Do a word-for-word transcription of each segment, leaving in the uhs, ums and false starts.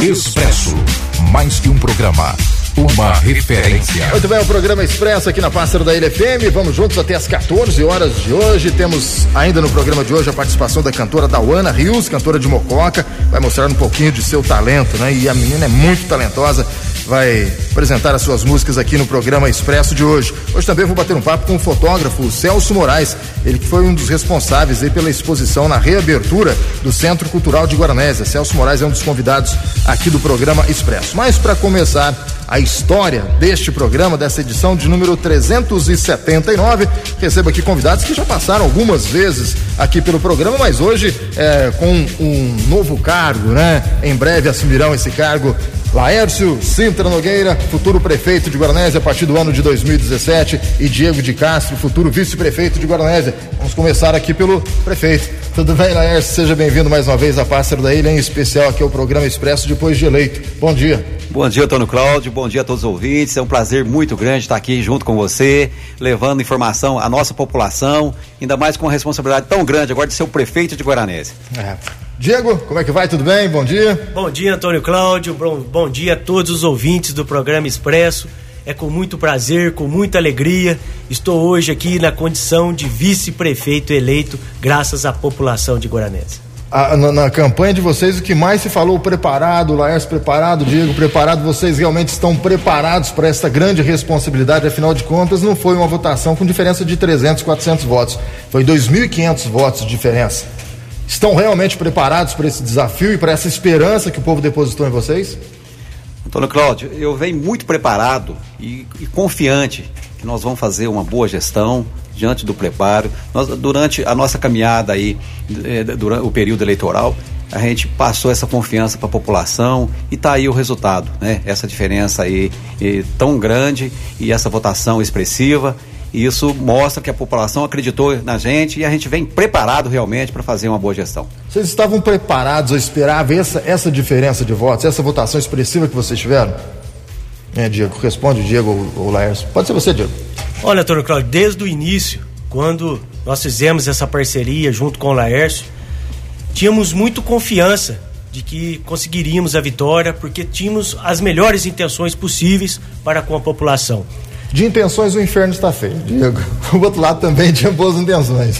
Expresso, mais que um programa, uma referência. Muito bem, o programa Expresso aqui na Pássaro da Ilha F M. Vamos juntos até as quatorze horas de hoje. Temos ainda no programa de hoje a participação da cantora Dauana Rios, cantora de Mococa. Vai mostrar um pouquinho de seu talento, né? E a menina é muito talentosa. Vai apresentar as suas músicas aqui no programa Expresso de hoje. Hoje também vou bater um papo com o fotógrafo Celso Moraes, ele que foi um dos responsáveis aí pela exposição na reabertura do Centro Cultural de Guaranésia. Celso Moraes é um dos convidados aqui do programa Expresso. Mas para começar a história deste programa, dessa edição de número trezentos e setenta e nove, recebo aqui convidados que já passaram algumas vezes aqui pelo programa, mas hoje é, com um novo cargo, né? Em breve assumirão esse cargo Laércio Sintra Nogueira, futuro prefeito de Guaranésia a partir do ano de dois mil e dezessete, e Diego de Castro, futuro vice-prefeito de Guaranésia. Vamos começar aqui pelo prefeito. Tudo bem, Laércio? Seja bem-vindo mais uma vez à Pássaro da Ilha, em especial aqui ao programa Expresso depois de eleito. Bom dia. Bom dia, Antônio Cláudio, bom dia a todos os ouvintes. É um prazer muito grande estar aqui junto com você, levando informação à nossa população, ainda mais com uma responsabilidade tão grande agora de ser o prefeito de Guaranésia. É. Diego, como é que vai? Tudo bem? Bom dia. Bom dia, Antônio Cláudio, bom, bom dia a todos os ouvintes do programa Expresso. É com muito prazer, com muita alegria, estou hoje aqui na condição de vice-prefeito eleito, graças à população de Guaranésia. Ah, na, na campanha de vocês, o que mais se falou, preparado, Laércio preparado, Diego preparado, vocês realmente estão preparados para essa grande responsabilidade? Afinal de contas, não foi uma votação com diferença de trezentos, quatrocentos votos, foi dois mil e quinhentos votos de diferença. Estão realmente preparados para esse desafio e para essa esperança que o povo depositou em vocês? Antônio Cláudio, eu venho muito preparado e, e confiante que nós vamos fazer uma boa gestão diante do preparo. Nós, durante a nossa caminhada aí, eh, durante o período eleitoral, a gente passou essa confiança para a população e está aí o resultado, né? Essa diferença aí eh, tão grande e essa votação expressiva. E isso mostra que a população acreditou na gente e a gente vem preparado realmente para fazer uma boa gestão. Vocês estavam preparados a esperar ver essa, essa diferença de votos, essa votação expressiva que vocês tiveram? É, Diego, responde, Diego ou, ou Laércio. Pode ser você, Diego. Olha, Antônio Cláudio, desde o início, quando nós fizemos essa parceria junto com o Laércio, tínhamos muito confiança de que conseguiríamos a vitória, porque tínhamos as melhores intenções possíveis para com a população. De intenções o inferno está feio, Diego. O outro lado também tinha boas intenções.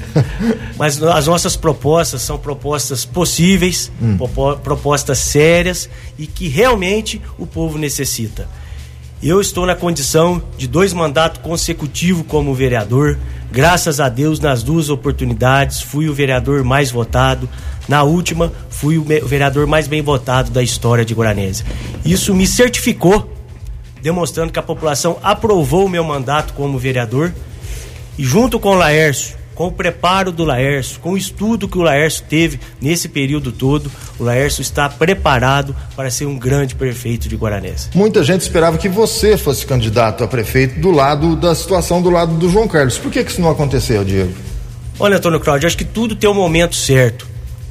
Mas as nossas propostas são propostas possíveis, hum. propostas sérias e que realmente o povo necessita. Eu estou na condição de dois mandatos consecutivos como vereador. Graças a Deus, nas duas oportunidades, fui o vereador mais votado. Na última, fui o vereador mais bem votado da história de Guaranésia. Isso me certificou, demonstrando que a população aprovou o meu mandato como vereador, e junto com o Laércio, com o preparo do Laércio, com o estudo que o Laércio teve nesse período todo, o Laércio está preparado para ser um grande prefeito de Guaranésia. Muita gente esperava que você fosse candidato a prefeito do lado da situação do lado do João Carlos. Por que que isso não aconteceu, Diego? Olha, Antônio Cláudio, acho que tudo tem um momento certo.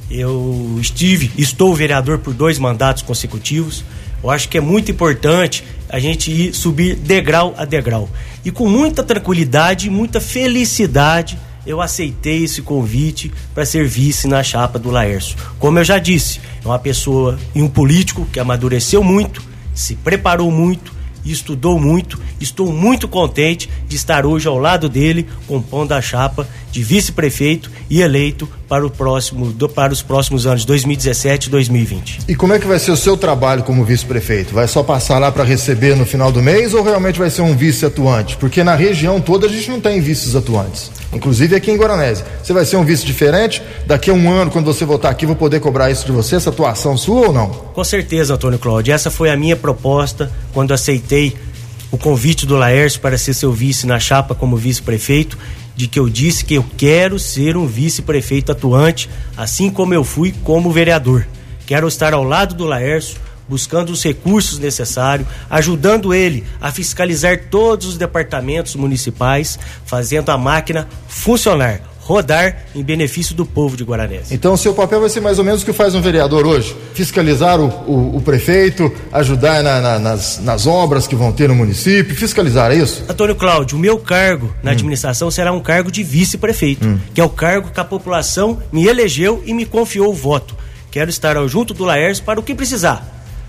Eu estive, estou vereador por dois mandatos consecutivos. Eu acho que é muito importante a gente ir subir degrau a degrau. E com muita tranquilidade e muita felicidade, eu aceitei esse convite para ser vice na chapa do Laércio. Como eu já disse, é uma pessoa e um político que amadureceu muito, se preparou muito, estudou muito. Estou muito contente de estar hoje ao lado dele, compondo a chapa de vice-prefeito e eleito para, o próximo, do, para os próximos anos, dois mil e dezessete e dois mil e vinte. E como é que vai ser o seu trabalho como vice-prefeito? Vai só passar lá para receber no final do mês ou realmente vai ser um vice atuante? Porque na região toda a gente não tem vices atuantes, inclusive aqui em Guaranésia. Você vai ser um vice diferente? Daqui a um ano, quando você voltar aqui, vou poder cobrar isso de você, essa atuação sua ou não? Com certeza, Antônio Cláudio. Essa foi a minha proposta quando aceitei o convite do Laércio para ser seu vice na chapa como vice-prefeito, de que eu disse que eu quero ser um vice-prefeito atuante, assim como eu fui como vereador. Quero estar ao lado do Laércio, buscando os recursos necessários, ajudando ele a fiscalizar todos os departamentos municipais, fazendo a máquina funcionar, rodar em benefício do povo de Guaranésia. Então o seu papel vai ser mais ou menos o que faz um vereador hoje? Fiscalizar o, o, o prefeito, ajudar na, na, nas, nas obras que vão ter no município, fiscalizar, é isso? Antônio Cláudio, o meu cargo na hum. administração será um cargo de vice-prefeito, hum. que é o cargo que a população me elegeu e me confiou o voto. Quero estar junto do Laércio para o que precisar.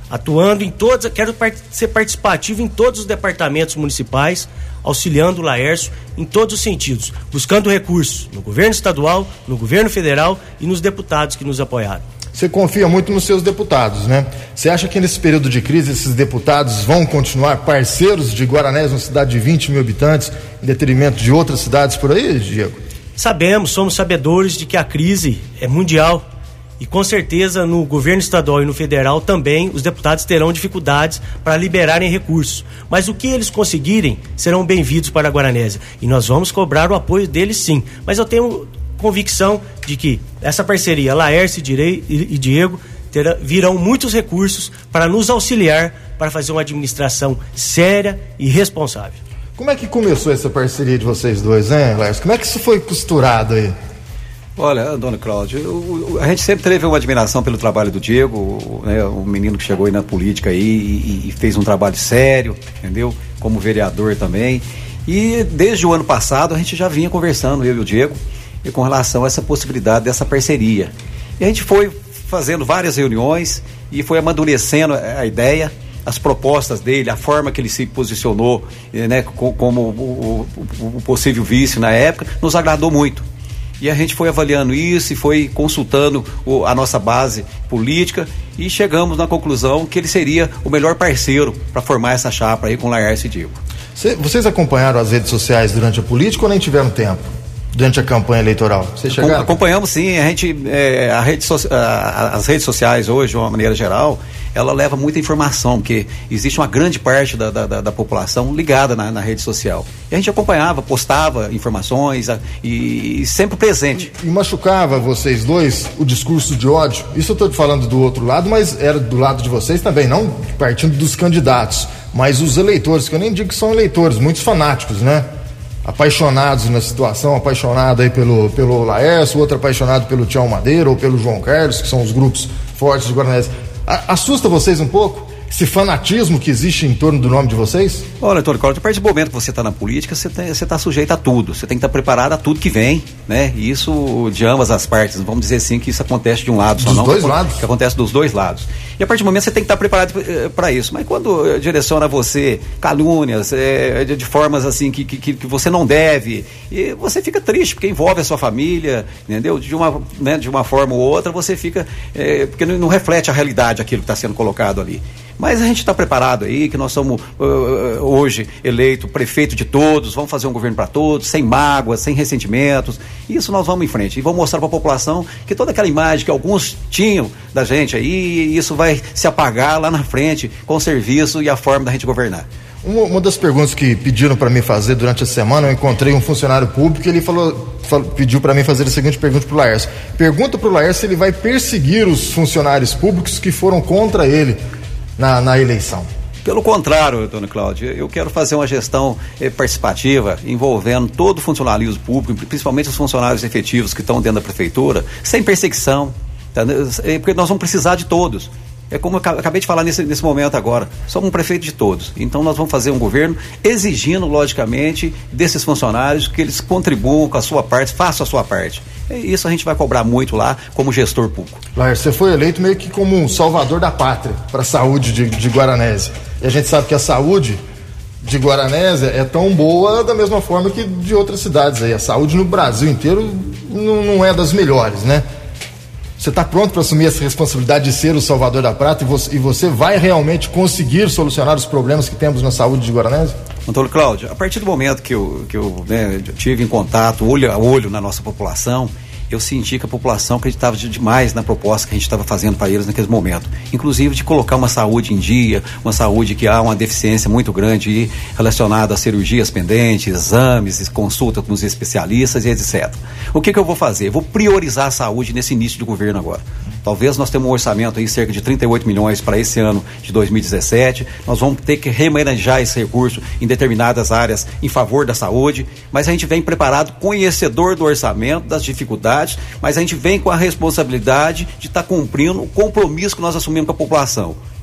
atuando em todas, quero part- ser participativo em todos os departamentos municipais, auxiliando o Laércio em todos os sentidos, buscando recursos no governo estadual, no governo federal e nos deputados que nos apoiaram. Você confia muito nos seus deputados, né? Você acha que nesse período de crise esses deputados vão continuar parceiros de Guaranésia, uma cidade de vinte mil habitantes, em detrimento de outras cidades por aí, Diego? Sabemos, somos sabedores de que a crise é mundial e com certeza no governo estadual e no federal também os deputados terão dificuldades para liberarem recursos. Mas o que eles conseguirem serão bem-vindos para a Guaranésia e nós vamos cobrar o apoio deles sim. Mas eu tenho convicção de que essa parceria Laércio e Diego terá, virão muitos recursos para nos auxiliar para fazer uma administração séria e responsável. Como é que começou essa parceria de vocês dois, hein, Laércio? Como é que isso foi costurado aí? Olha, dona Cláudia, eu, a gente sempre teve uma admiração pelo trabalho do Diego, né, o menino que chegou aí na política aí e, e fez um trabalho sério, entendeu? Como vereador também. E desde o ano passado a gente já vinha conversando, eu e o Diego, e com relação a essa possibilidade dessa parceria. E a gente foi fazendo várias reuniões e foi amadurecendo a ideia, as propostas dele, a forma que ele se posicionou, né, como o, o, o possível vice na época, nos agradou muito. E a gente foi avaliando isso e foi consultando o, a nossa base política e chegamos na conclusão que ele seria o melhor parceiro para formar essa chapa aí com Laércio e Diego. Cê, vocês acompanharam as redes sociais durante a política ou nem tiveram tempo? Durante a campanha eleitoral? Vocês chegaram? Acompanhamos sim, a gente, é, a rede so, a, as redes sociais hoje, de uma maneira geral, ela leva muita informação, porque existe uma grande parte da, da, da população ligada na, na rede social. E a gente acompanhava, postava informações a, e, e sempre presente. E, e machucava vocês dois o discurso de ódio? Isso eu estou falando do outro lado, mas era do lado de vocês também, não partindo dos candidatos, mas os eleitores, que eu nem digo que são eleitores, muitos fanáticos, né? Apaixonados na situação, apaixonado aí pelo, pelo Laércio, outro apaixonado pelo Tião Madeira ou pelo João Carlos, que são os grupos fortes de Guaranésia. Assusta vocês um pouco esse fanatismo que existe em torno do nome de vocês? Olha, Antônio Cláudio, a partir do momento que você está na política, você está sujeito a tudo, você tem que estar tá preparado a tudo que vem, né? E isso de ambas as partes, vamos dizer assim que isso acontece de um lado só, dos não, dois que, lados? Que acontece dos dois lados. E a partir do momento você tem que estar tá preparado para isso, mas quando direciona a você calúnias, é, de, de formas assim que, que, que você não deve, e você fica triste, porque envolve a sua família, entendeu? De uma, né, de uma forma ou outra, você fica, é, porque não, não reflete a realidade aquilo que está sendo colocado ali. Mas a gente está preparado aí, que nós somos uh, hoje eleito prefeito de todos, vamos fazer um governo para todos, sem mágoas, sem ressentimentos. Isso nós vamos em frente e vamos mostrar para a população que toda aquela imagem que alguns tinham da gente aí, isso vai se apagar lá na frente com o serviço e a forma da gente governar. Uma, uma das perguntas que pediram para mim fazer durante a semana, eu encontrei um funcionário público e ele falou, falou, pediu para mim fazer a seguinte pergunta para o Laércio. Pergunta para o Laércio se ele vai perseguir os funcionários públicos que foram contra ele Na, na eleição. Pelo contrário, Antônio Cláudio, eu quero fazer uma gestão eh, participativa envolvendo todo o funcionalismo público, principalmente os funcionários efetivos que estão dentro da prefeitura, sem perseguição, tá? Porque nós vamos precisar de todos. É como eu acabei de falar nesse, nesse momento agora, somos um prefeito de todos, então nós vamos fazer um governo exigindo, logicamente, desses funcionários que eles contribuam com a sua parte, façam a sua parte. E isso a gente vai cobrar muito lá como gestor público. Laércio, você foi eleito meio que como um salvador da pátria para a saúde de, de Guaranésia. E a gente sabe que a saúde de Guaranésia é tão boa da mesma forma que de outras cidades aí. A saúde no Brasil inteiro não, não é das melhores, né? Você está pronto para assumir essa responsabilidade de ser o salvador da prata e você, e você vai realmente conseguir solucionar os problemas que temos na saúde de Guaranésia? Antônio Cláudio, a partir do momento que eu, que eu né, tive em contato, olho a olho na nossa população, eu senti que a população acreditava demais na proposta que a gente estava fazendo para eles naquele momento. Inclusive de colocar uma saúde em dia, uma saúde que há uma deficiência muito grande relacionada a cirurgias pendentes, exames, consulta com os especialistas e etcétera. O que que eu vou fazer? Eu vou priorizar a saúde nesse início de governo agora. Talvez nós temos um orçamento aí cerca de trinta e oito milhões para esse ano de dois mil e dezessete. Nós vamos ter que remanejar esse recurso em determinadas áreas em favor da saúde, mas a gente vem preparado, conhecedor do orçamento, das dificuldades, mas a gente vem com a responsabilidade de estar tá cumprindo o compromisso que nós assumimos com a população,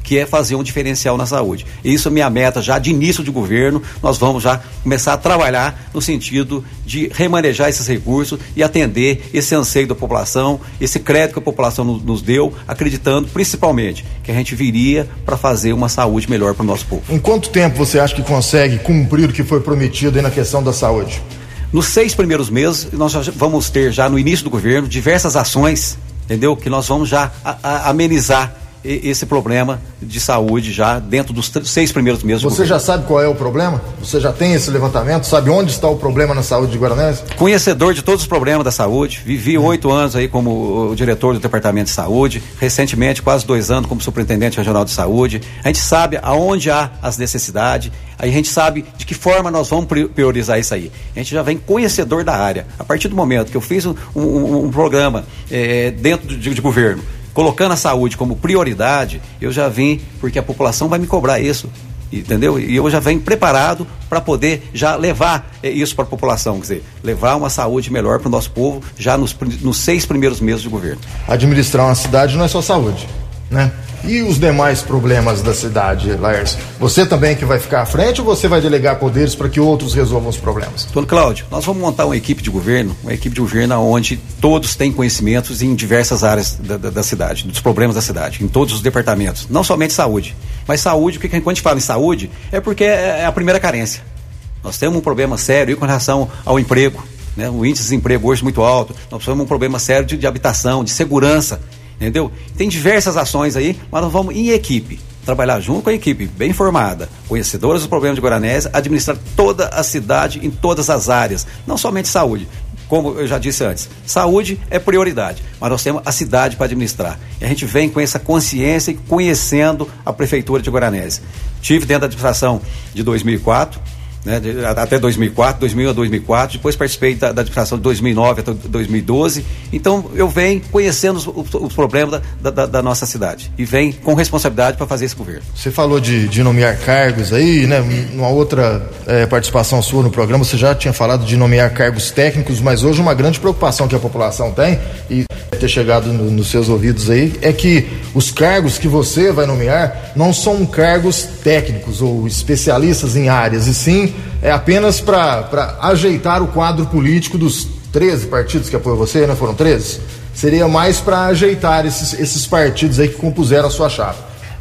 que é fazer um diferencial na saúde. Isso é minha meta já de início de governo. Nós vamos já começar a trabalhar no sentido de remanejar esses recursos e atender esse anseio da população, esse crédito que a população nos, nos deu, acreditando principalmente que a gente viria para fazer uma saúde melhor para o nosso povo. Em quanto tempo você acha que consegue cumprir o que foi prometido aí na questão da saúde? Nos seis primeiros meses, nós já vamos ter já no início do governo diversas ações, entendeu? Que nós vamos já a, a, amenizar esse problema de saúde já dentro dos t- seis primeiros meses. Você já sabe qual é o problema? Você já tem esse levantamento? Sabe onde está o problema na saúde de Guaranésia? Conhecedor de todos os problemas da saúde, vivi oito hum. anos aí como o diretor do Departamento de Saúde, recentemente quase dois anos como superintendente regional de saúde. A gente sabe aonde há as necessidades, a gente sabe de que forma nós vamos priorizar isso aí. A gente já vem conhecedor da área. A partir do momento que eu fiz um, um, um programa é, dentro de, de governo, colocando a saúde como prioridade, eu já vim, porque a população vai me cobrar isso, entendeu? E eu já venho preparado para poder já levar isso para a população, quer dizer, levar uma saúde melhor para o nosso povo já nos, nos seis primeiros meses de governo. Administrar uma cidade não é só saúde, né? E os demais problemas da cidade, Laércio? Você também que vai ficar à frente ou você vai delegar poderes para que outros resolvam os problemas? Dona Cláudio, nós vamos montar uma equipe de governo, uma equipe de governo onde todos têm conhecimentos em diversas áreas da, da, da cidade, dos problemas da cidade, em todos os departamentos, não somente saúde. Mas saúde, porque quando a gente fala em saúde, é porque é a primeira carência. Nós temos um problema sério com relação ao emprego, né? O índice de desemprego hoje é muito alto, nós temos um problema sério de, de habitação, de segurança, entendeu? Tem diversas ações aí, mas nós vamos em equipe, trabalhar junto com a equipe bem formada, conhecedora dos problemas de Guaranésia, administrar toda a cidade em todas as áreas, não somente saúde. Como eu já disse antes, saúde é prioridade, mas nós temos a cidade para administrar. E a gente vem com essa consciência e conhecendo a Prefeitura de Guaranésia. Tive dentro da administração de dois mil e quatro, né, de, até dois mil e quatro, dois mil a dois mil e quatro, depois participei da, da administração de dois mil e nove até dois mil e doze, então eu venho conhecendo os, os, os problemas da, da, da nossa cidade e venho com responsabilidade para fazer esse governo. Você falou de, de nomear cargos aí, né? Numa outra é, participação sua no programa, você já tinha falado de nomear cargos técnicos, mas hoje uma grande preocupação que a população tem, e ter chegado no, nos seus ouvidos aí, é que os cargos que você vai nomear não são cargos técnicos ou especialistas em áreas, e sim é apenas para ajeitar o quadro político dos treze partidos que apoiam você, né? Foram treze? Seria mais para ajeitar esses, esses partidos aí que compuseram a sua chapa.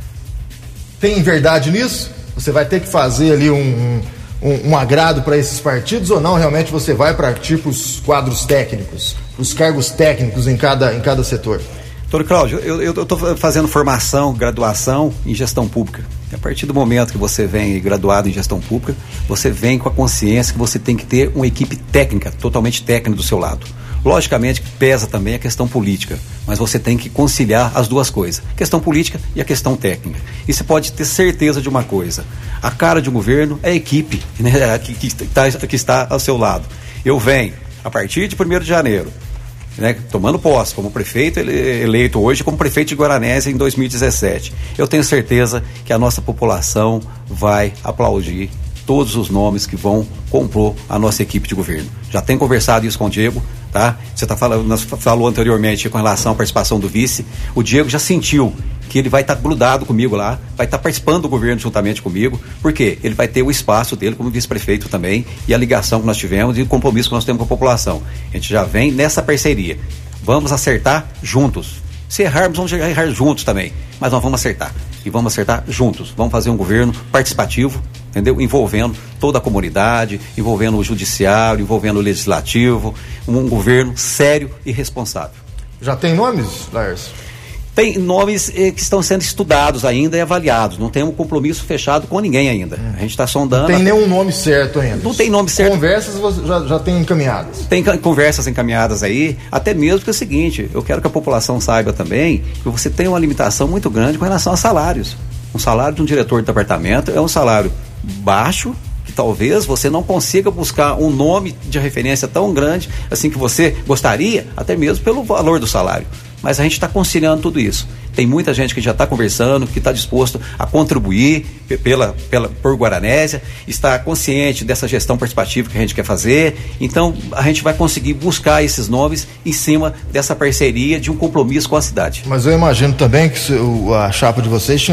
Tem verdade nisso? Você vai ter que fazer ali um, um, um agrado para esses partidos ou não? Realmente você vai partir para os quadros técnicos, os cargos técnicos em cada, em cada setor? Doutor Cláudio, eu estou fazendo formação, graduação em gestão pública. E a partir do momento que você vem graduado em gestão pública, você vem com a consciência que você tem que ter uma equipe técnica, totalmente técnica do seu lado. Logicamente que pesa também a questão política, mas você tem que conciliar as duas coisas, a questão política e a questão técnica. E você pode ter certeza de uma coisa, a cara de um governo é a equipe, né, que, que, está, que está ao seu lado. Eu venho, a partir de primeiro de janeiro, né, tomando posse como prefeito eleito hoje, como prefeito de Guaranésia em dois mil e dezessete. Eu tenho certeza que a nossa população vai aplaudir todos os nomes que vão compor a nossa equipe de governo. Já tenho conversado isso com o Diego, tá? Você tá falando, nós falou anteriormente com relação à participação do vice. O Diego já sentiu que ele vai estar tá grudado comigo lá, vai estar tá participando do governo juntamente comigo, porque ele vai ter o espaço dele como vice-prefeito também, e a ligação que nós tivemos e o compromisso que nós temos com a população. A gente já vem nessa parceria. Vamos acertar juntos. Se errarmos, vamos errar juntos também, mas nós vamos acertar. E vamos acertar juntos. Vamos fazer um governo participativo, entendeu? Envolvendo toda a comunidade, envolvendo o judiciário, envolvendo o legislativo, um governo sério e responsável. Já tem nomes, Laércio? Tem nomes eh, que estão sendo estudados ainda e avaliados. Não tem um compromisso fechado com ninguém ainda. Hum. A gente está sondando. Não tem nenhum nome certo ainda. Não tem nome certo. Conversas já, já tem encaminhadas. Tem conversas encaminhadas aí, até mesmo porque é o seguinte, eu quero que a população saiba também que você tem uma limitação muito grande com relação a salários. Um salário de um diretor de departamento é um salário baixo, que talvez você não consiga buscar um nome de referência tão grande assim que você gostaria, até mesmo pelo valor do salário. Mas a gente está conciliando tudo isso. Tem muita gente que já está conversando, que está disposto a contribuir pela, pela, por Guaranésia, está consciente dessa gestão participativa que a gente quer fazer. Então, a gente vai conseguir buscar esses nomes em cima dessa parceria de um compromisso com a cidade. Mas eu imagino também que a chapa de vocês tinha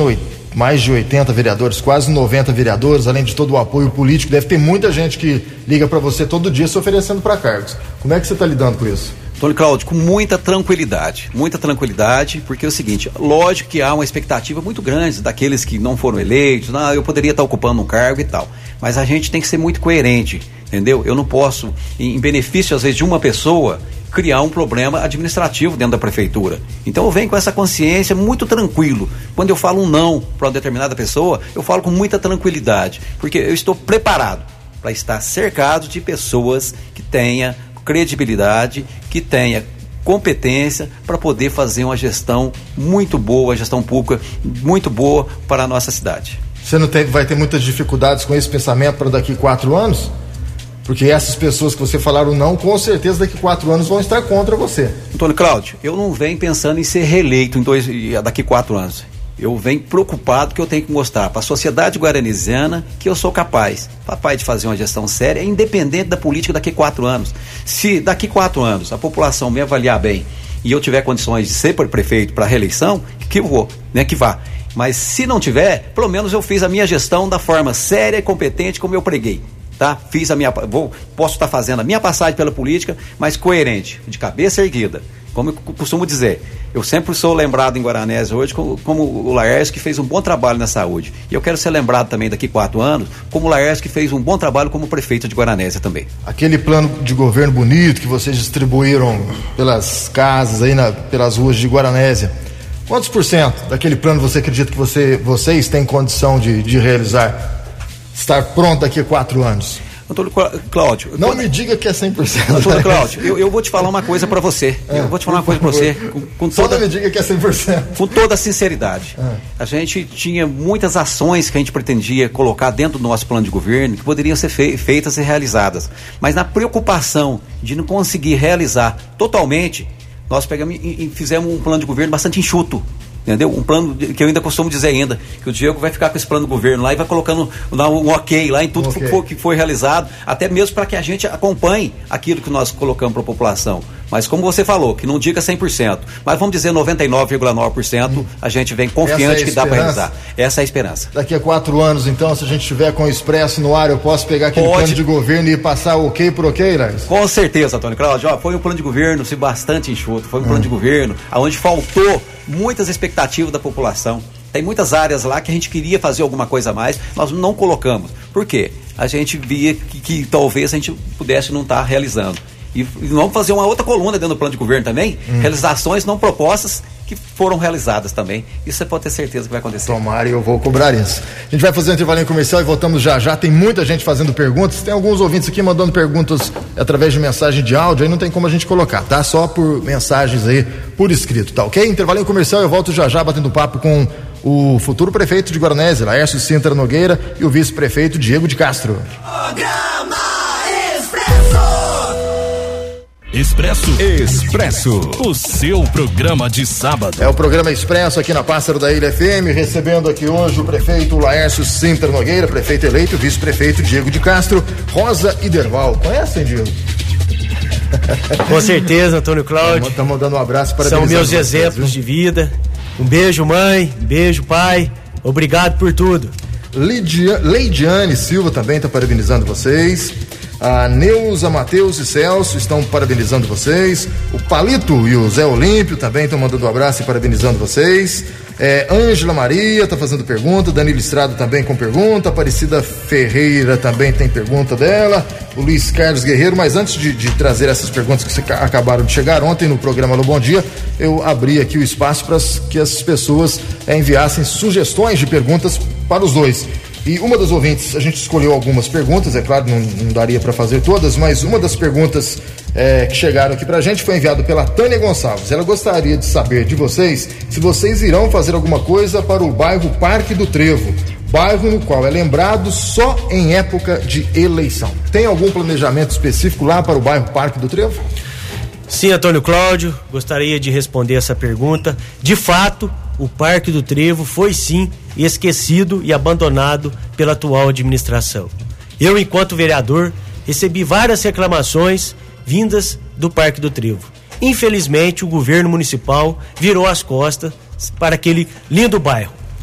mais de oitenta vereadores, quase noventa vereadores, além de todo o apoio político. Deve ter muita gente que liga para você todo dia se oferecendo para cargos. Como é que você está lidando com isso? Antônio Cláudio, com muita tranquilidade, muita tranquilidade, porque é o seguinte, lógico que há uma expectativa muito grande daqueles que não foram eleitos, não, eu poderia estar ocupando um cargo e tal, mas a gente tem que ser muito coerente, entendeu? Eu não posso, em benefício às vezes de uma pessoa, criar um problema administrativo dentro da prefeitura. Então eu venho com essa consciência muito tranquilo. Quando eu falo um não para uma determinada pessoa, eu falo com muita tranquilidade, porque eu estou preparado para estar cercado de pessoas que tenham credibilidade, que tenha competência para poder fazer uma gestão muito boa, gestão pública muito boa para a nossa cidade. Você não tem, vai ter muitas dificuldades com esse pensamento para daqui quatro anos? Porque essas pessoas que você falaram não, com certeza daqui quatro anos vão estar contra você. Antônio Cláudio, eu não venho pensando em ser reeleito em dois, daqui quatro anos. Eu venho preocupado que eu tenho que mostrar para a sociedade guaranesiana que eu sou capaz, papai, de fazer uma gestão séria, independente da política daqui a quatro anos. Se daqui a quatro anos a população me avaliar bem e eu tiver condições de ser prefeito para reeleição, que eu vou, né, que vá. Mas se não tiver, pelo menos eu fiz a minha gestão da forma séria e competente como eu preguei. Tá? Fiz a minha, vou, posso estar fazendo a minha passagem pela política, mas coerente, de cabeça erguida. Como eu costumo dizer, eu sempre sou lembrado em Guaranésia hoje como, como o Laércio, que fez um bom trabalho na saúde. E eu quero ser lembrado também daqui a quatro anos como o Laércio, que fez um bom trabalho como prefeito de Guaranésia também. Aquele plano de governo bonito que vocês distribuíram pelas casas, aí na, pelas ruas de Guaranésia, quantos por cento daquele plano você acredita que você, vocês têm condição de, de realizar? Estar pronto daqui a quatro anos? Antônio Cláudio... Não quando... me diga que é cem por cento. Antônio Cláudio, eu, eu vou te falar uma coisa para você. É, eu vou te falar uma coisa para você. Com, com Só toda... não me diga que é cem por cento. Com toda a sinceridade. É. A gente tinha muitas ações que a gente pretendia colocar dentro do nosso plano de governo que poderiam ser fe... feitas e realizadas. Mas na preocupação de não conseguir realizar totalmente, nós pegamos e, e fizemos um plano de governo bastante enxuto. Entendeu? Um plano que eu ainda costumo dizer ainda, que o Diego vai ficar com esse plano do governo lá e vai colocando um ok lá em tudo okay. que, foi, que foi realizado, até mesmo para que a gente acompanhe aquilo que nós colocamos para a população. Mas como você falou, que não diga cem por cento, mas vamos dizer noventa e nove vírgula nove por cento, hum. a gente vem confiante é que dá para realizar. Essa é a esperança. Daqui a quatro anos, então, se a gente estiver com o Expresso no ar, eu posso pegar aquele Pode. plano de governo e passar ok por ok, Lars? Com certeza, Antônio Cláudio. Ó, foi um plano de governo se bastante enxuto, foi um hum. plano de governo onde faltou muitas expectativas da população. Tem muitas áreas lá que a gente queria fazer alguma coisa a mais, nós não colocamos. Por quê? A gente via que, que talvez a gente pudesse não estar realizando. E, e vamos fazer uma outra coluna dentro do plano de governo também, hum. realizações não propostas que foram realizadas também. Isso você pode ter certeza que vai acontecer. Tomara, e eu vou cobrar isso. A gente vai fazer um intervalinho comercial e voltamos já já. Tem muita gente fazendo perguntas, tem alguns ouvintes aqui mandando perguntas através de mensagem de áudio, aí não tem como a gente colocar, tá? Só por mensagens aí, por escrito, tá ok? Intervalinho comercial, eu volto já já batendo papo com o futuro prefeito de Guaranésia, Laércio Sintra Nogueira, e o vice-prefeito Diego de Castro. Programa Expresso. Expresso. Expresso. O seu programa de sábado. É o programa Expresso aqui na Pássaro da Ilha F M, recebendo aqui hoje o prefeito Laércio Sintra Nogueira, prefeito eleito, o vice-prefeito Diego de Castro, Rosa e Derval. Conhecem, Diego? Com certeza, Antônio Cláudio. Estamos mandando um abraço para São meus exemplos de vida. Um beijo, mãe. Um beijo, pai. Obrigado por tudo. Lidia, Leidiane Silva também está parabenizando vocês. A Neuza, Matheus e Celso estão parabenizando vocês. O Palito e o Zé Olímpio também estão mandando um abraço e parabenizando vocês. É, Ângela Maria está fazendo pergunta. Danilo Estrada também com pergunta. Aparecida Ferreira também tem pergunta dela. O Luiz Carlos Guerreiro. Mas antes de, de trazer essas perguntas que você, acabaram de chegar ontem no programa Alô Bom Dia, eu abri aqui o espaço para que as pessoas é, enviassem sugestões de perguntas para os dois. E uma das ouvintes, a gente escolheu algumas perguntas, é claro, não, não daria para fazer todas, mas uma das perguntas é, que chegaram aqui pra gente foi enviada pela Tânia Gonçalves. Ela gostaria de saber de vocês se vocês irão fazer alguma coisa para o bairro Parque do Trevo, bairro no qual é lembrado só em época de eleição. Tem algum planejamento específico lá para o bairro Parque do Trevo? Sim, Antônio Cláudio, gostaria de responder essa pergunta. De fato, o Parque do Trevo foi sim esquecido e abandonado pela atual administração. Eu, enquanto vereador, recebi várias reclamações vindas do Parque do Trevo. Infelizmente, o governo municipal virou as costas para aquele lindo bairro.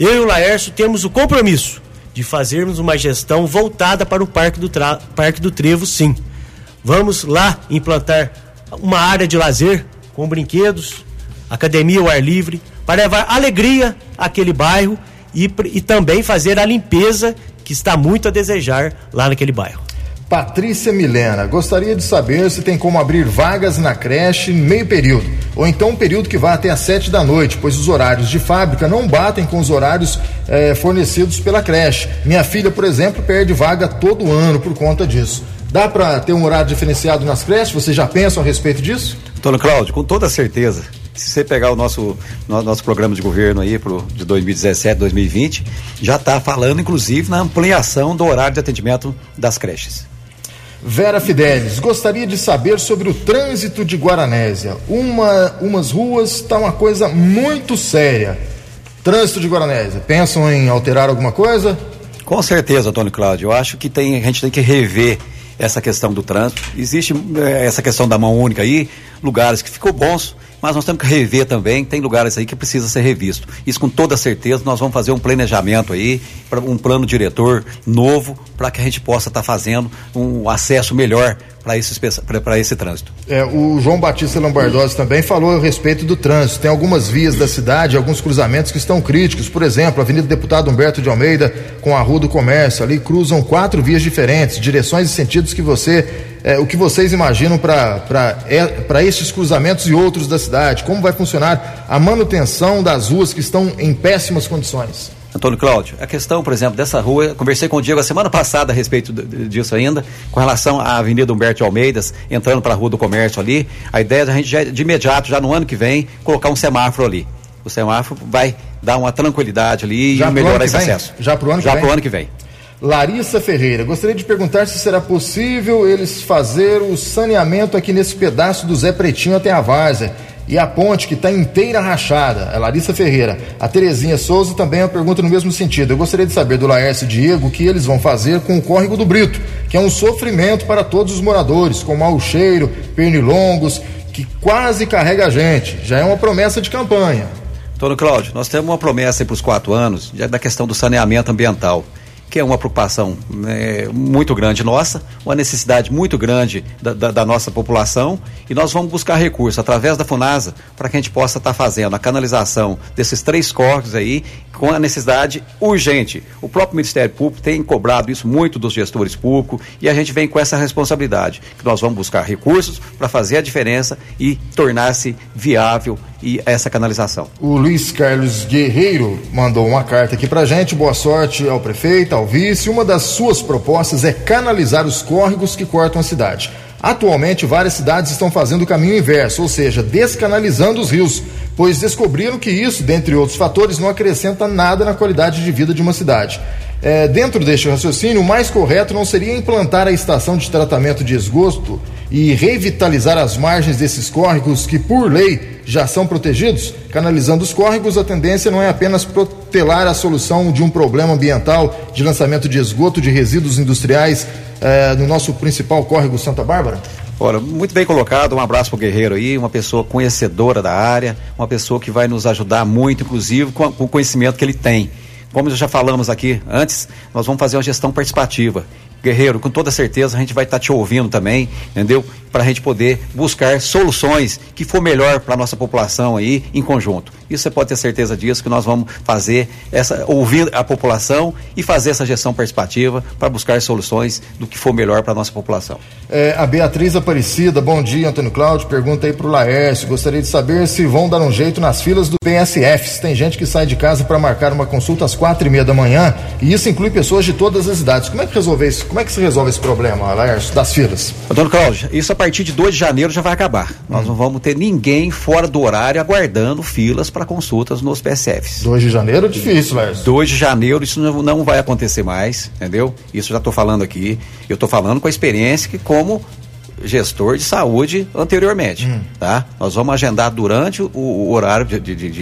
eu e o Laércio temos o compromisso de fazermos uma gestão voltada para o Parque do, Tra... Parque do Trevo, sim. Vamos lá implantar uma área de lazer com brinquedos, academia ao ar livre, para levar alegria àquele bairro e, e também fazer a limpeza que está muito a desejar lá naquele bairro. Patrícia Milena, gostaria de saber se tem como abrir vagas na creche meio período, ou então um período que vá até às sete da noite, pois os horários de fábrica não batem com os horários eh, fornecidos pela creche. Minha filha, por exemplo, perde vaga todo ano por conta disso. Dá para ter um horário diferenciado nas creches? Vocês já pensam a respeito disso? Antônio Cláudio, com toda certeza. Se você pegar o nosso, no, nosso programa de governo aí pro, de dois mil e dezessete, dois mil e vinte, já está falando, inclusive, na ampliação do horário de atendimento das creches. Vera Fidelis, gostaria de saber sobre o trânsito de Guaranésia. Uma, umas ruas está uma coisa muito séria. Trânsito de Guaranésia, pensam em alterar alguma coisa? Com certeza, Antônio Cláudio. Eu acho que tem, a gente tem que rever essa questão do trânsito. Existe é, essa questão da mão única aí, lugares que ficou bons, mas nós temos que rever também, tem lugares aí que precisa ser revisto. Isso com toda certeza, nós vamos fazer um planejamento aí, um plano diretor novo, para que a gente possa estar tá fazendo um acesso melhor para esse, para esse trânsito. É, o João Batista Lombardosi também falou a respeito do trânsito. Tem algumas vias da cidade, alguns cruzamentos que estão críticos. Por exemplo, a Avenida Deputado Humberto de Almeida com a Rua do Comércio, ali cruzam quatro vias diferentes, direções e sentidos que você, é, o que vocês imaginam para é, estes cruzamentos e outros da cidade? Como vai funcionar a manutenção das ruas que estão em péssimas condições? Antônio Cláudio, a questão, por exemplo, dessa rua, eu conversei com o Diego a semana passada a respeito disso ainda, com relação à Avenida Humberto de Almeida, entrando para a Rua do Comércio ali, a ideia é a gente já, de imediato, já no ano que vem, colocar um semáforo ali. O semáforo vai dar uma tranquilidade ali já e melhorar esse vem? acesso. Já para o ano, já pro ano que vem. Larissa Ferreira, gostaria de perguntar se será possível eles fazer o saneamento aqui nesse pedaço do Zé Pretinho até a Várzea e a ponte que está inteira rachada. A Larissa Ferreira. A Terezinha Souza também é uma pergunta no mesmo sentido. Eu gostaria de saber do Laércio e Diego o que eles vão fazer com o córrego do Brito, que é um sofrimento para todos os moradores, com mau cheiro, pernilongos, que quase carrega a gente. Já é uma promessa de campanha. Antônio Cláudio, nós temos uma promessa para os quatro anos da questão do saneamento ambiental, que é uma preocupação né, muito grande nossa, uma necessidade muito grande da, da, da nossa população, e nós vamos buscar recursos através da FUNASA para que a gente possa estar tá fazendo a canalização desses três córregos aí com a necessidade urgente. O próprio Ministério Público tem cobrado isso muito dos gestores públicos e a gente vem com essa responsabilidade, que nós vamos buscar recursos para fazer a diferença e tornar-se viável e essa canalização. O Luiz Carlos Guerreiro mandou uma carta aqui pra gente. Boa sorte ao prefeito, ao vice. Uma das suas propostas é canalizar os córregos que cortam a cidade. Atualmente, várias cidades estão fazendo o caminho inverso, ou seja, descanalizando os rios, pois descobriram que isso, dentre outros fatores, não acrescenta nada na qualidade de vida de uma cidade. É, dentro deste raciocínio, o mais correto não seria implantar a estação de tratamento de esgoto e revitalizar as margens desses córregos que, por lei, já são protegidos? Canalizando os córregos, a tendência não é apenas protelar a solução de um problema ambiental de lançamento de esgoto de resíduos industriais eh, no nosso principal córrego Santa Bárbara? Ora, muito bem colocado, um abraço pro Guerreiro aí, uma pessoa conhecedora da área, uma pessoa que vai nos ajudar muito, inclusive, com, a, com o conhecimento que ele tem. Como já falamos aqui antes, nós vamos fazer uma gestão participativa. Guerreiro, com toda certeza a gente vai estar tá te ouvindo também, entendeu? Para a gente poder buscar soluções que for melhor para a nossa população aí em conjunto. Isso você pode ter certeza disso, que nós vamos fazer essa, ouvir a população e fazer essa gestão participativa para buscar soluções do que for melhor para a nossa população. É, a Beatriz Aparecida, bom dia, Antônio Cláudio, pergunta aí para o Laércio, gostaria de saber se vão dar um jeito nas filas do P S F. Tem gente que sai de casa para marcar uma consulta às quatro e meia da manhã e isso inclui pessoas de todas as idades. Como é que resolver isso? Como é que se resolve esse problema, Laércio, das filas? Antônio Cláudio, isso a partir de dois de janeiro já vai acabar. Nós hum. não vamos ter ninguém fora do horário aguardando filas para consultas nos P S Fs. dois de janeiro é difícil, Laércio. dois de janeiro isso não, não vai acontecer mais, entendeu? Isso já estou falando aqui. Eu estou falando com a experiência que como gestor de saúde anteriormente, hum. tá? Nós vamos agendar durante o, o horário de, de, de,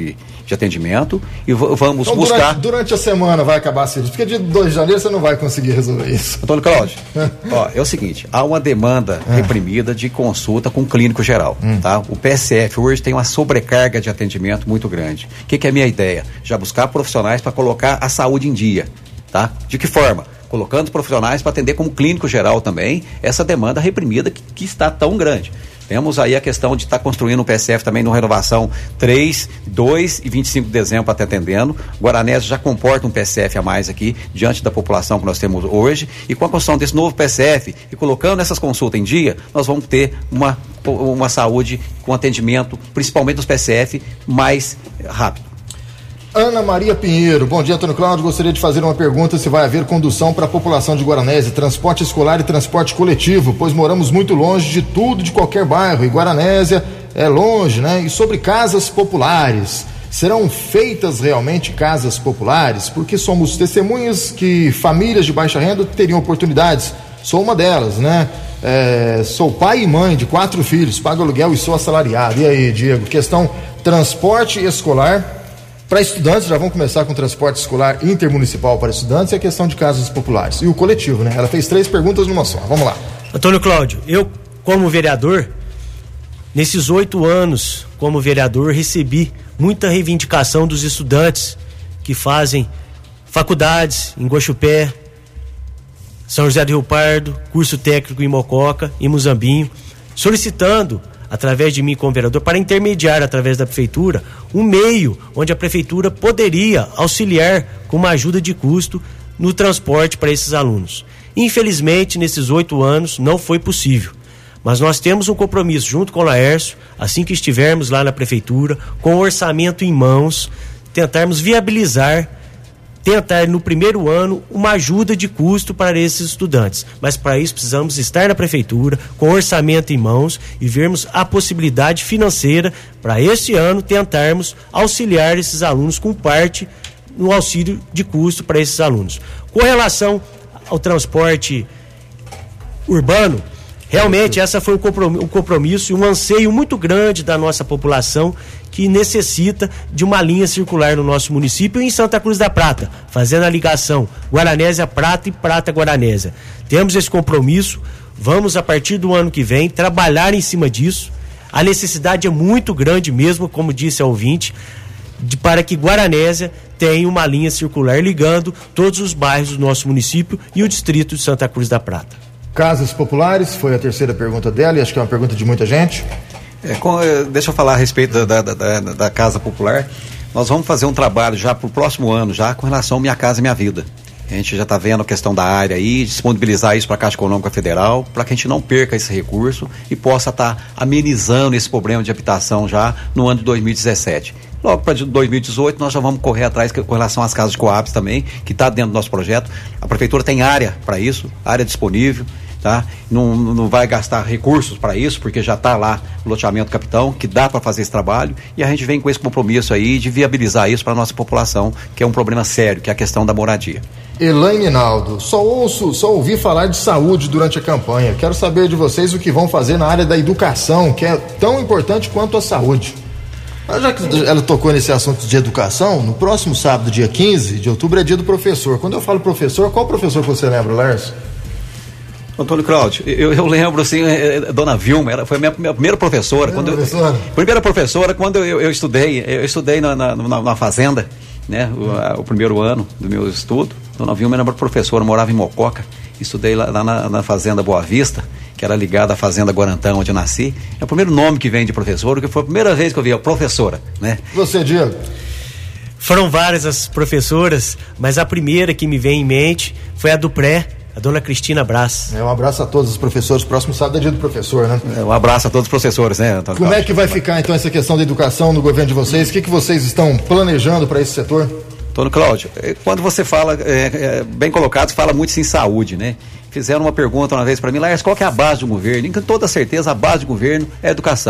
de atendimento e v- vamos então, buscar... Durante, durante a semana vai acabar a cirurgia, porque dia dois de janeiro você não vai conseguir resolver isso. Antônio Cláudio, ó, é o seguinte, há uma demanda É. reprimida de consulta com o clínico geral, Hum. tá? O P S F hoje tem uma sobrecarga de atendimento muito grande. O que, que é a minha ideia? Já buscar profissionais para colocar a saúde em dia, tá? De que forma? Colocando profissionais para atender como clínico geral também essa demanda reprimida que, que está tão grande. Temos aí a questão de estar tá construindo um P S F também no Renovação três, dois e vinte e cinco de dezembro até atendendo. Guaranés já comporta um P S F a mais aqui, diante da população que nós temos hoje. E com a construção desse novo P S F e colocando essas consultas em dia, nós vamos ter uma, uma saúde com atendimento, principalmente nos P S F, mais rápido. Ana Maria Pinheiro, bom dia, Antônio Cláudio, gostaria de fazer uma pergunta se vai haver condução para a população de Guaranésia, transporte escolar e transporte coletivo, pois moramos muito longe de tudo, de qualquer bairro, e Guaranésia é longe, né? E sobre casas populares, serão feitas realmente casas populares? Porque somos testemunhas que famílias de baixa renda teriam oportunidades, sou uma delas, né? É, sou pai e mãe de quatro filhos, pago aluguel e sou assalariado. E aí, Diego, questão transporte escolar para estudantes, já vamos começar com transporte escolar intermunicipal para estudantes e a questão de casas populares. E o coletivo, né? Ela fez três perguntas numa só. Vamos lá. Antônio Cláudio, eu, como vereador, nesses oito anos como vereador, recebi muita reivindicação dos estudantes que fazem faculdades em Guaxupé, São José do Rio Pardo, curso técnico em Mococa, em Muzambinho, solicitando, através de mim como vereador, para intermediar através da prefeitura, um meio onde a prefeitura poderia auxiliar com uma ajuda de custo no transporte para esses alunos. Infelizmente, nesses oito anos, não foi possível. Mas nós temos um compromisso junto com o Laércio, assim que estivermos lá na prefeitura, com o orçamento em mãos, tentarmos viabilizar, tentar no primeiro ano uma ajuda de custo para esses estudantes. Mas para isso precisamos estar na prefeitura, com orçamento em mãos e vermos a possibilidade financeira para esse ano tentarmos auxiliar esses alunos com parte no auxílio de custo para esses alunos. Com relação ao transporte urbano, realmente essa foi um compromisso, um compromisso e um anseio muito grande da nossa população que necessita de uma linha circular no nosso município e em Santa Cruz da Prata, fazendo a ligação Guaranésia Prata e Prata Guaranésia. Temos esse compromisso, vamos a partir do ano que vem trabalhar em cima disso. A necessidade é muito grande mesmo, como disse a ouvinte, de, para que Guaranésia tenha uma linha circular ligando todos os bairros do nosso município e o distrito de Santa Cruz da Prata. Casas populares, foi a terceira pergunta dela e acho que é uma pergunta de muita gente. É, com, é, deixa eu falar a respeito da, da, da, da Casa Popular. Nós vamos fazer um trabalho já para o próximo ano, já com relação ao Minha Casa Minha Vida. A gente já está vendo a questão da área aí, disponibilizar isso para a Caixa Econômica Federal, para que a gente não perca esse recurso e possa estar tá amenizando esse problema de habitação já no ano de dois mil e dezessete. Logo para dois mil e dezoito nós já vamos correr atrás com relação às casas de Coabs também, que está dentro do nosso projeto. A Prefeitura tem área para isso, área disponível. Tá? Não, não vai gastar recursos para isso, porque já está lá o loteamento capitão, que dá para fazer esse trabalho, e a gente vem com esse compromisso aí de viabilizar isso para a nossa população, que é um problema sério, que é a questão da moradia. Elaine Naldo, só ouço, só ouvi falar de saúde durante a campanha. Quero saber de vocês o que vão fazer na área da educação, que é tão importante quanto a saúde. Mas já que ela tocou nesse assunto de educação, no próximo sábado, dia quinze de outubro, é dia do professor. Quando eu falo professor, qual professor que você lembra, Lars? Antônio Cláudio, eu, eu lembro assim, eh, Dona Vilma, ela foi a minha, minha primeira professora. Quando professora? Eu, primeira professora, quando eu, eu estudei, eu estudei na, na, na, na fazenda, né, o, a, o primeiro ano do meu estudo. Dona Vilma era professora, morava em Mococa, estudei lá, lá na, na fazenda Boa Vista, que era ligada à fazenda Guarantã, onde eu nasci. É o primeiro nome que vem de professor, que foi a primeira vez que eu vi a professora, né? Você, Diego? Foram várias as professoras, mas a primeira que me vem em mente foi a do pré, a dona Cristina Brás. É, um abraço a todos os professores. Próximo sábado é dia do professor, né? É, um abraço a todos os professores, né, Antônio Como Cláudio? é que vai ficar, então, essa questão da educação no governo de vocês? O que, que vocês estão planejando para esse setor? Antônio Cláudio, quando você fala, é, é, bem colocado, você fala muito em saúde, né? Fizeram uma pergunta uma vez para mim, Lars, qual que é a base do governo? E com toda certeza, a base do governo é a educação.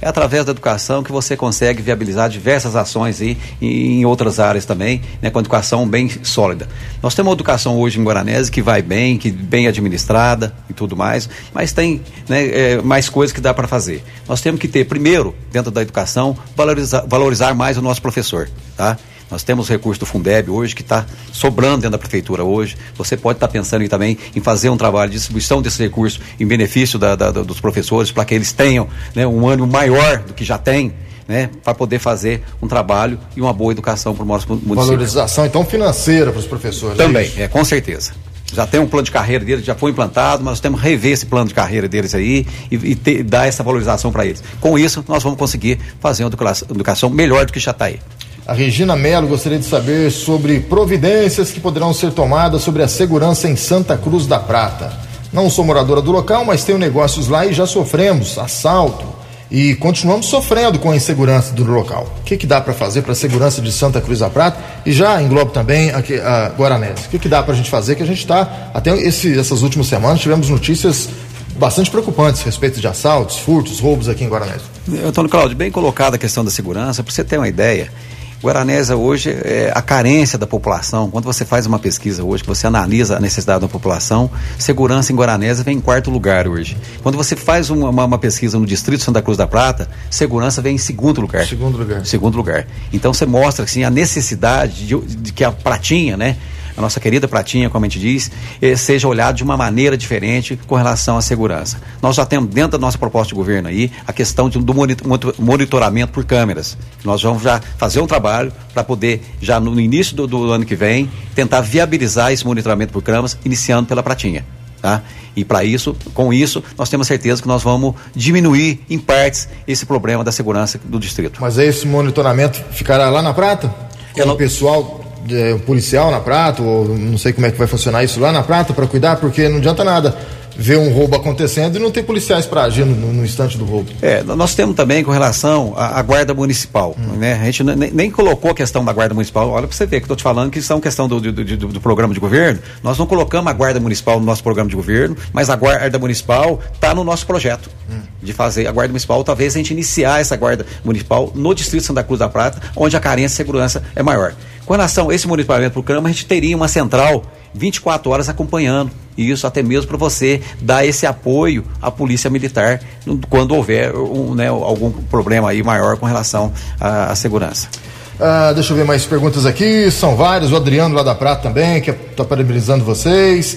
É através da educação que você consegue viabilizar diversas ações aí em, em outras áreas também, né, com educação bem sólida. Nós temos uma educação hoje em Guaranese que vai bem, que bem administrada e tudo mais, mas tem, né, é, mais coisas que dá para fazer. Nós temos que ter, primeiro, dentro da educação, valorizar, valorizar mais o nosso professor, tá? Nós temos recurso do Fundeb hoje que está sobrando dentro da prefeitura hoje. Você pode estar tá pensando em, também em fazer um trabalho de distribuição desse recurso em benefício da, da, dos professores, para que eles tenham, né, um ânimo maior do que já tem, né, para poder fazer um trabalho e uma boa educação para o nosso município. Valorização, então, financeira para os professores. Também, é, é, com certeza. Já tem um plano de carreira deles, já foi implantado, mas nós temos que rever esse plano de carreira deles aí e, e ter, dar essa valorização para eles. Com isso, nós vamos conseguir fazer uma educação, educação melhor do que já está aí. A Regina Melo gostaria de saber sobre providências que poderão ser tomadas sobre a segurança em Santa Cruz da Prata. Não sou moradora do local, mas tenho negócios lá e já sofremos assalto e continuamos sofrendo com a insegurança do local. O que que dá para fazer para a segurança de Santa Cruz da Prata? E já englobo também aqui, a Guaranese. O que que dá para a gente fazer? Que a gente está, até esse, essas últimas semanas, tivemos notícias bastante preocupantes a respeito de assaltos, furtos, roubos aqui em Guaranese. Antônio Cláudio, bem colocada a questão da segurança. Para você ter uma ideia, Guaranésia hoje, é, a carência da população, quando você faz uma pesquisa hoje, que você analisa a necessidade da população, segurança em Guaranésia vem em quarto lugar hoje. Quando você faz uma, uma, uma pesquisa no distrito Santa Cruz da Prata, segurança vem em segundo lugar. Segundo lugar. Segundo lugar. Então você mostra assim, a necessidade de, de que a Pratinha, né, a nossa querida Pratinha, como a gente diz, eh, seja olhado de uma maneira diferente com relação à segurança. Nós já temos dentro da nossa proposta de governo aí a questão de, do monitoramento por câmeras. Nós vamos já fazer um trabalho para poder, já no início do, do ano que vem, tentar viabilizar esse monitoramento por câmeras, iniciando pela Pratinha. Tá? E para isso, com isso, nós temos certeza que nós vamos diminuir em partes esse problema da segurança do distrito. Mas esse monitoramento ficará lá na Prata? Com não... o pessoal... É, um policial na Prata, ou não sei como é que vai funcionar isso lá na Prata para cuidar, porque não adianta nada ver um roubo acontecendo e não ter policiais para agir no, no instante do roubo. É, nós temos também com relação à, à guarda municipal, hum. né? A gente nem, nem colocou a questão da guarda municipal. Olha para você ver que estou te falando que isso é uma questão do, do, do, do programa de governo. Nós não colocamos a guarda municipal no nosso programa de governo, mas a guarda municipal está no nosso projeto hum. de fazer a guarda municipal. Talvez a gente iniciar essa guarda municipal no distrito Santa Cruz da Prata, onde a carência de segurança é maior. Com relação a esse monitoramento por câmera, a gente teria uma central vinte e quatro horas acompanhando, e isso até mesmo para você dar esse apoio à polícia militar quando houver um, né, algum problema aí maior com relação à, à segurança. Ah, deixa eu ver mais perguntas aqui, são vários. O Adriano lá da Prata também, que está parabenizando vocês.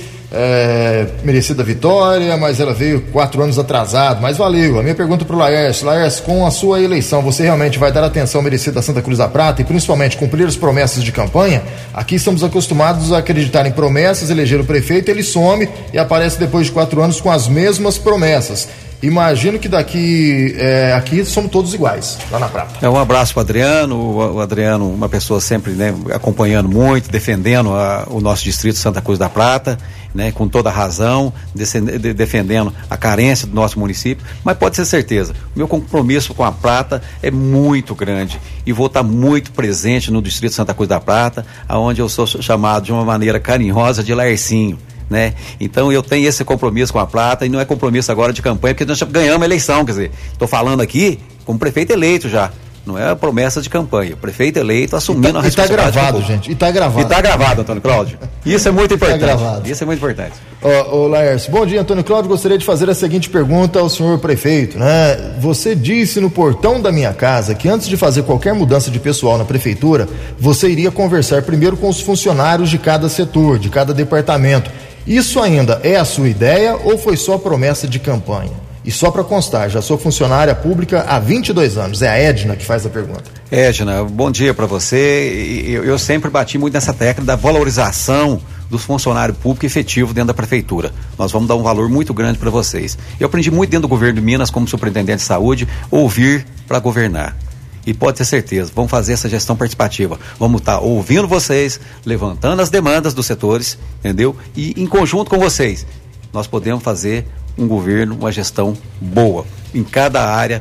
É, merecida vitória, mas ela veio quatro anos atrasado, mas valeu. A minha pergunta para o Laércio: Laércio, com a sua eleição, você realmente vai dar atenção merecida a Santa Cruz da Prata e principalmente cumprir as promessas de campanha? Aqui estamos acostumados a acreditar em promessas, eleger o prefeito, ele some e aparece depois de quatro anos com as mesmas promessas. Imagino que daqui, é, aqui somos todos iguais, lá na Prata. É, um abraço para o Adriano, o Adriano, uma pessoa sempre, né, acompanhando muito, defendendo a, o nosso distrito Santa Cruz da Prata, né, com toda a razão, de, de, defendendo a carência do nosso município, mas pode ter certeza, o meu compromisso com a Prata é muito grande e vou estar muito presente no distrito Santa Cruz da Prata, onde eu sou chamado de uma maneira carinhosa de Laercinho. Né? Então eu tenho esse compromisso com a Prata e não é compromisso agora de campanha, porque nós já ganhamos a eleição, quer dizer, estou falando aqui como prefeito eleito já, não é a promessa de campanha, prefeito eleito assumindo tá, a responsabilidade. E está gravado, gente, e está gravado. E está gravado, Antônio Cláudio. Isso é muito importante. Tá gravado. Isso é muito importante. Ô, ô Laércio, bom dia, Antônio Cláudio, gostaria de fazer a seguinte pergunta ao senhor prefeito, né? Você disse no portão da minha casa que antes de fazer qualquer mudança de pessoal na prefeitura, você iria conversar primeiro com os funcionários de cada setor, de cada departamento. Isso ainda é a sua ideia ou foi só promessa de campanha? E só para constar, já sou funcionária pública há vinte e dois anos. É a Edna que faz a pergunta. Edna, bom dia para você. Eu, eu sempre bati muito nessa tecla da valorização dos funcionários públicos efetivos dentro da prefeitura. Nós vamos dar um valor muito grande para vocês. Eu aprendi muito dentro do governo de Minas, como superintendente de saúde, ouvir para governar. E pode ter certeza, vamos fazer essa gestão participativa. Vamos estar ouvindo vocês, levantando as demandas dos setores, entendeu? E em conjunto com vocês, nós podemos fazer um governo, uma gestão boa, em cada área,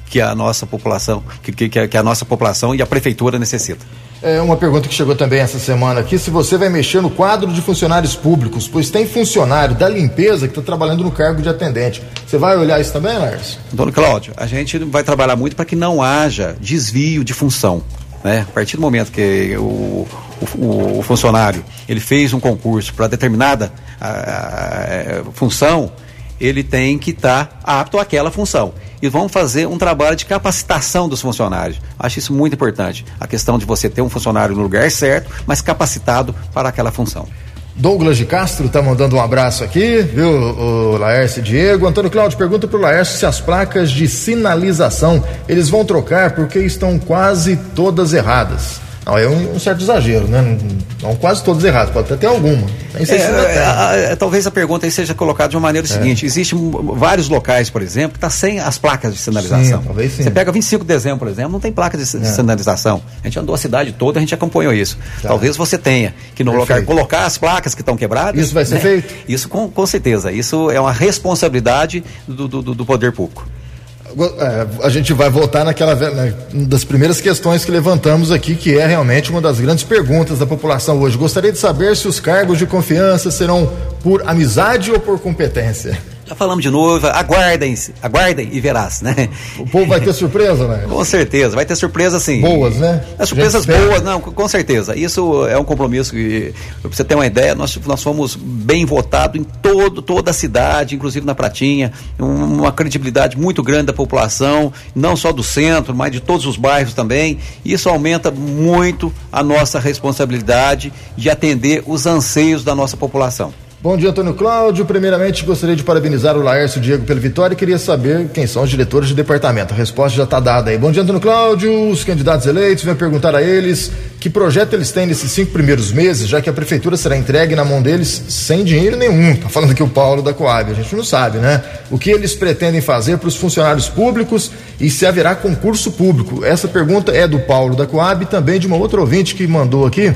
que a nossa população, que, que, que a nossa população e a prefeitura necessita. É uma pergunta que chegou também essa semana aqui, se você vai mexer no quadro de funcionários públicos, pois tem funcionário da limpeza que está trabalhando no cargo de atendente. Você vai olhar isso também, Lars? Dona Cláudio, a gente vai trabalhar muito para que não haja desvio de função, né? A partir do momento que o, o, o funcionário ele fez um concurso para determinada a, a, função, ele tem que estar tá apto àquela função. E vamos fazer um trabalho de capacitação dos funcionários. Acho isso muito importante. A questão de você ter um funcionário no lugar certo, mas capacitado para aquela função. Douglas de Castro está mandando um abraço aqui, viu, o Laércio e Diego. Antônio Cláudio pergunta para o Laércio se as placas de sinalização eles vão trocar porque estão quase todas erradas. Não, é um, um certo exagero, né? Não, não quase todas erradas, pode até ter alguma. Nem sei é, se ainda tem. A, a, talvez a pergunta aí seja colocada de uma maneira é. seguinte: existem vários locais, por exemplo, que está sem as placas de sinalização. Sim, talvez sim. Você pega vinte e cinco de dezembro, por exemplo, não tem placa de é. sinalização. A gente andou a cidade toda, a gente acompanhou isso. Tá. Talvez você tenha que no Perfeito. local colocar as placas que estão quebradas. Isso vai ser né? feito? Isso com, com certeza. Isso é uma responsabilidade do, do, do poder público. É, a gente vai voltar naquela né, das primeiras questões que levantamos aqui, que é realmente uma das grandes perguntas da população hoje. Gostaria de saber se os cargos de confiança serão por amizade ou por competência. Já falamos de novo, aguardem, aguardem e verás, né? O povo vai ter surpresa, né? Com certeza, vai ter surpresa sim. Boas, né? É, surpresas boas, não, com certeza. Isso é um compromisso que, pra você ter uma ideia, nós, nós fomos bem votados em todo, toda a cidade, inclusive na Pratinha, uma credibilidade muito grande da população, não só do centro, mas de todos os bairros também. Isso aumenta muito a nossa responsabilidade de atender os anseios da nossa população. Bom dia, Antônio Cláudio. Primeiramente, gostaria de parabenizar o Laércio e o Diego pela vitória e queria saber quem são os diretores de departamento. A resposta já está dada aí. Bom dia, Antônio Cláudio. Os candidatos eleitos, venho perguntar a eles que projeto eles têm nesses cinco primeiros meses, já que a prefeitura será entregue na mão deles sem dinheiro nenhum. Está falando aqui o Paulo da Coab. A gente não sabe, né? O que eles pretendem fazer para os funcionários públicos e se haverá concurso público. Essa pergunta é do Paulo da Coab e também de uma outra ouvinte que mandou aqui.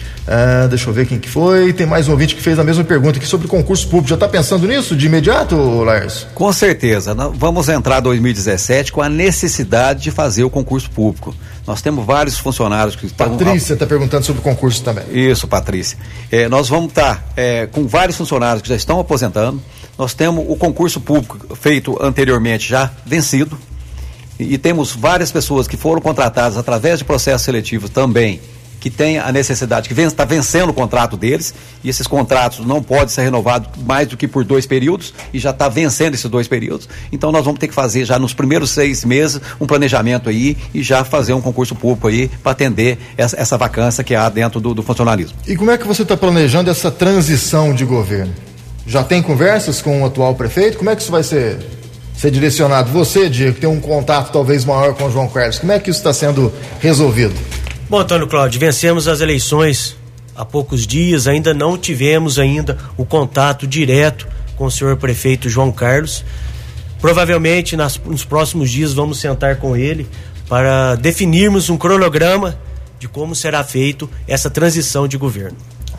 Uh, deixa eu ver quem que foi. Tem mais um ouvinte que fez a mesma pergunta aqui sobre concurso público. Já está pensando nisso de imediato, Lars? Com certeza. Nós vamos entrar em dois mil e dezessete com a necessidade de fazer o concurso público. Nós temos vários funcionários que estão... Patrícia está perguntando sobre o concurso também. Isso, Patrícia. É, nós vamos estar tá, é, com vários funcionários que já estão aposentando. Nós temos o concurso público feito anteriormente já vencido. E, e temos várias pessoas que foram contratadas através de processos seletivos também, que tem a necessidade, que está vencendo o contrato deles, e esses contratos não podem ser renovados mais do que por dois períodos, e já está vencendo esses dois períodos. Então nós vamos ter que fazer já nos primeiros seis meses um planejamento aí e já fazer um concurso público aí para atender essa, essa vacância que há dentro do, do funcionalismo. E como é que você está planejando essa transição de governo? Já tem conversas com o atual prefeito? Como é que isso vai ser, ser direcionado? Você, Diego, que tem um contato talvez maior com o João Carlos, como é que isso está sendo resolvido? Bom, Antônio Cláudio, vencemos as eleições há poucos dias, ainda não tivemos ainda o contato direto com o senhor prefeito João Carlos. Provavelmente nas, nos próximos dias vamos sentar com ele para definirmos um cronograma de como será feito essa transição de governo.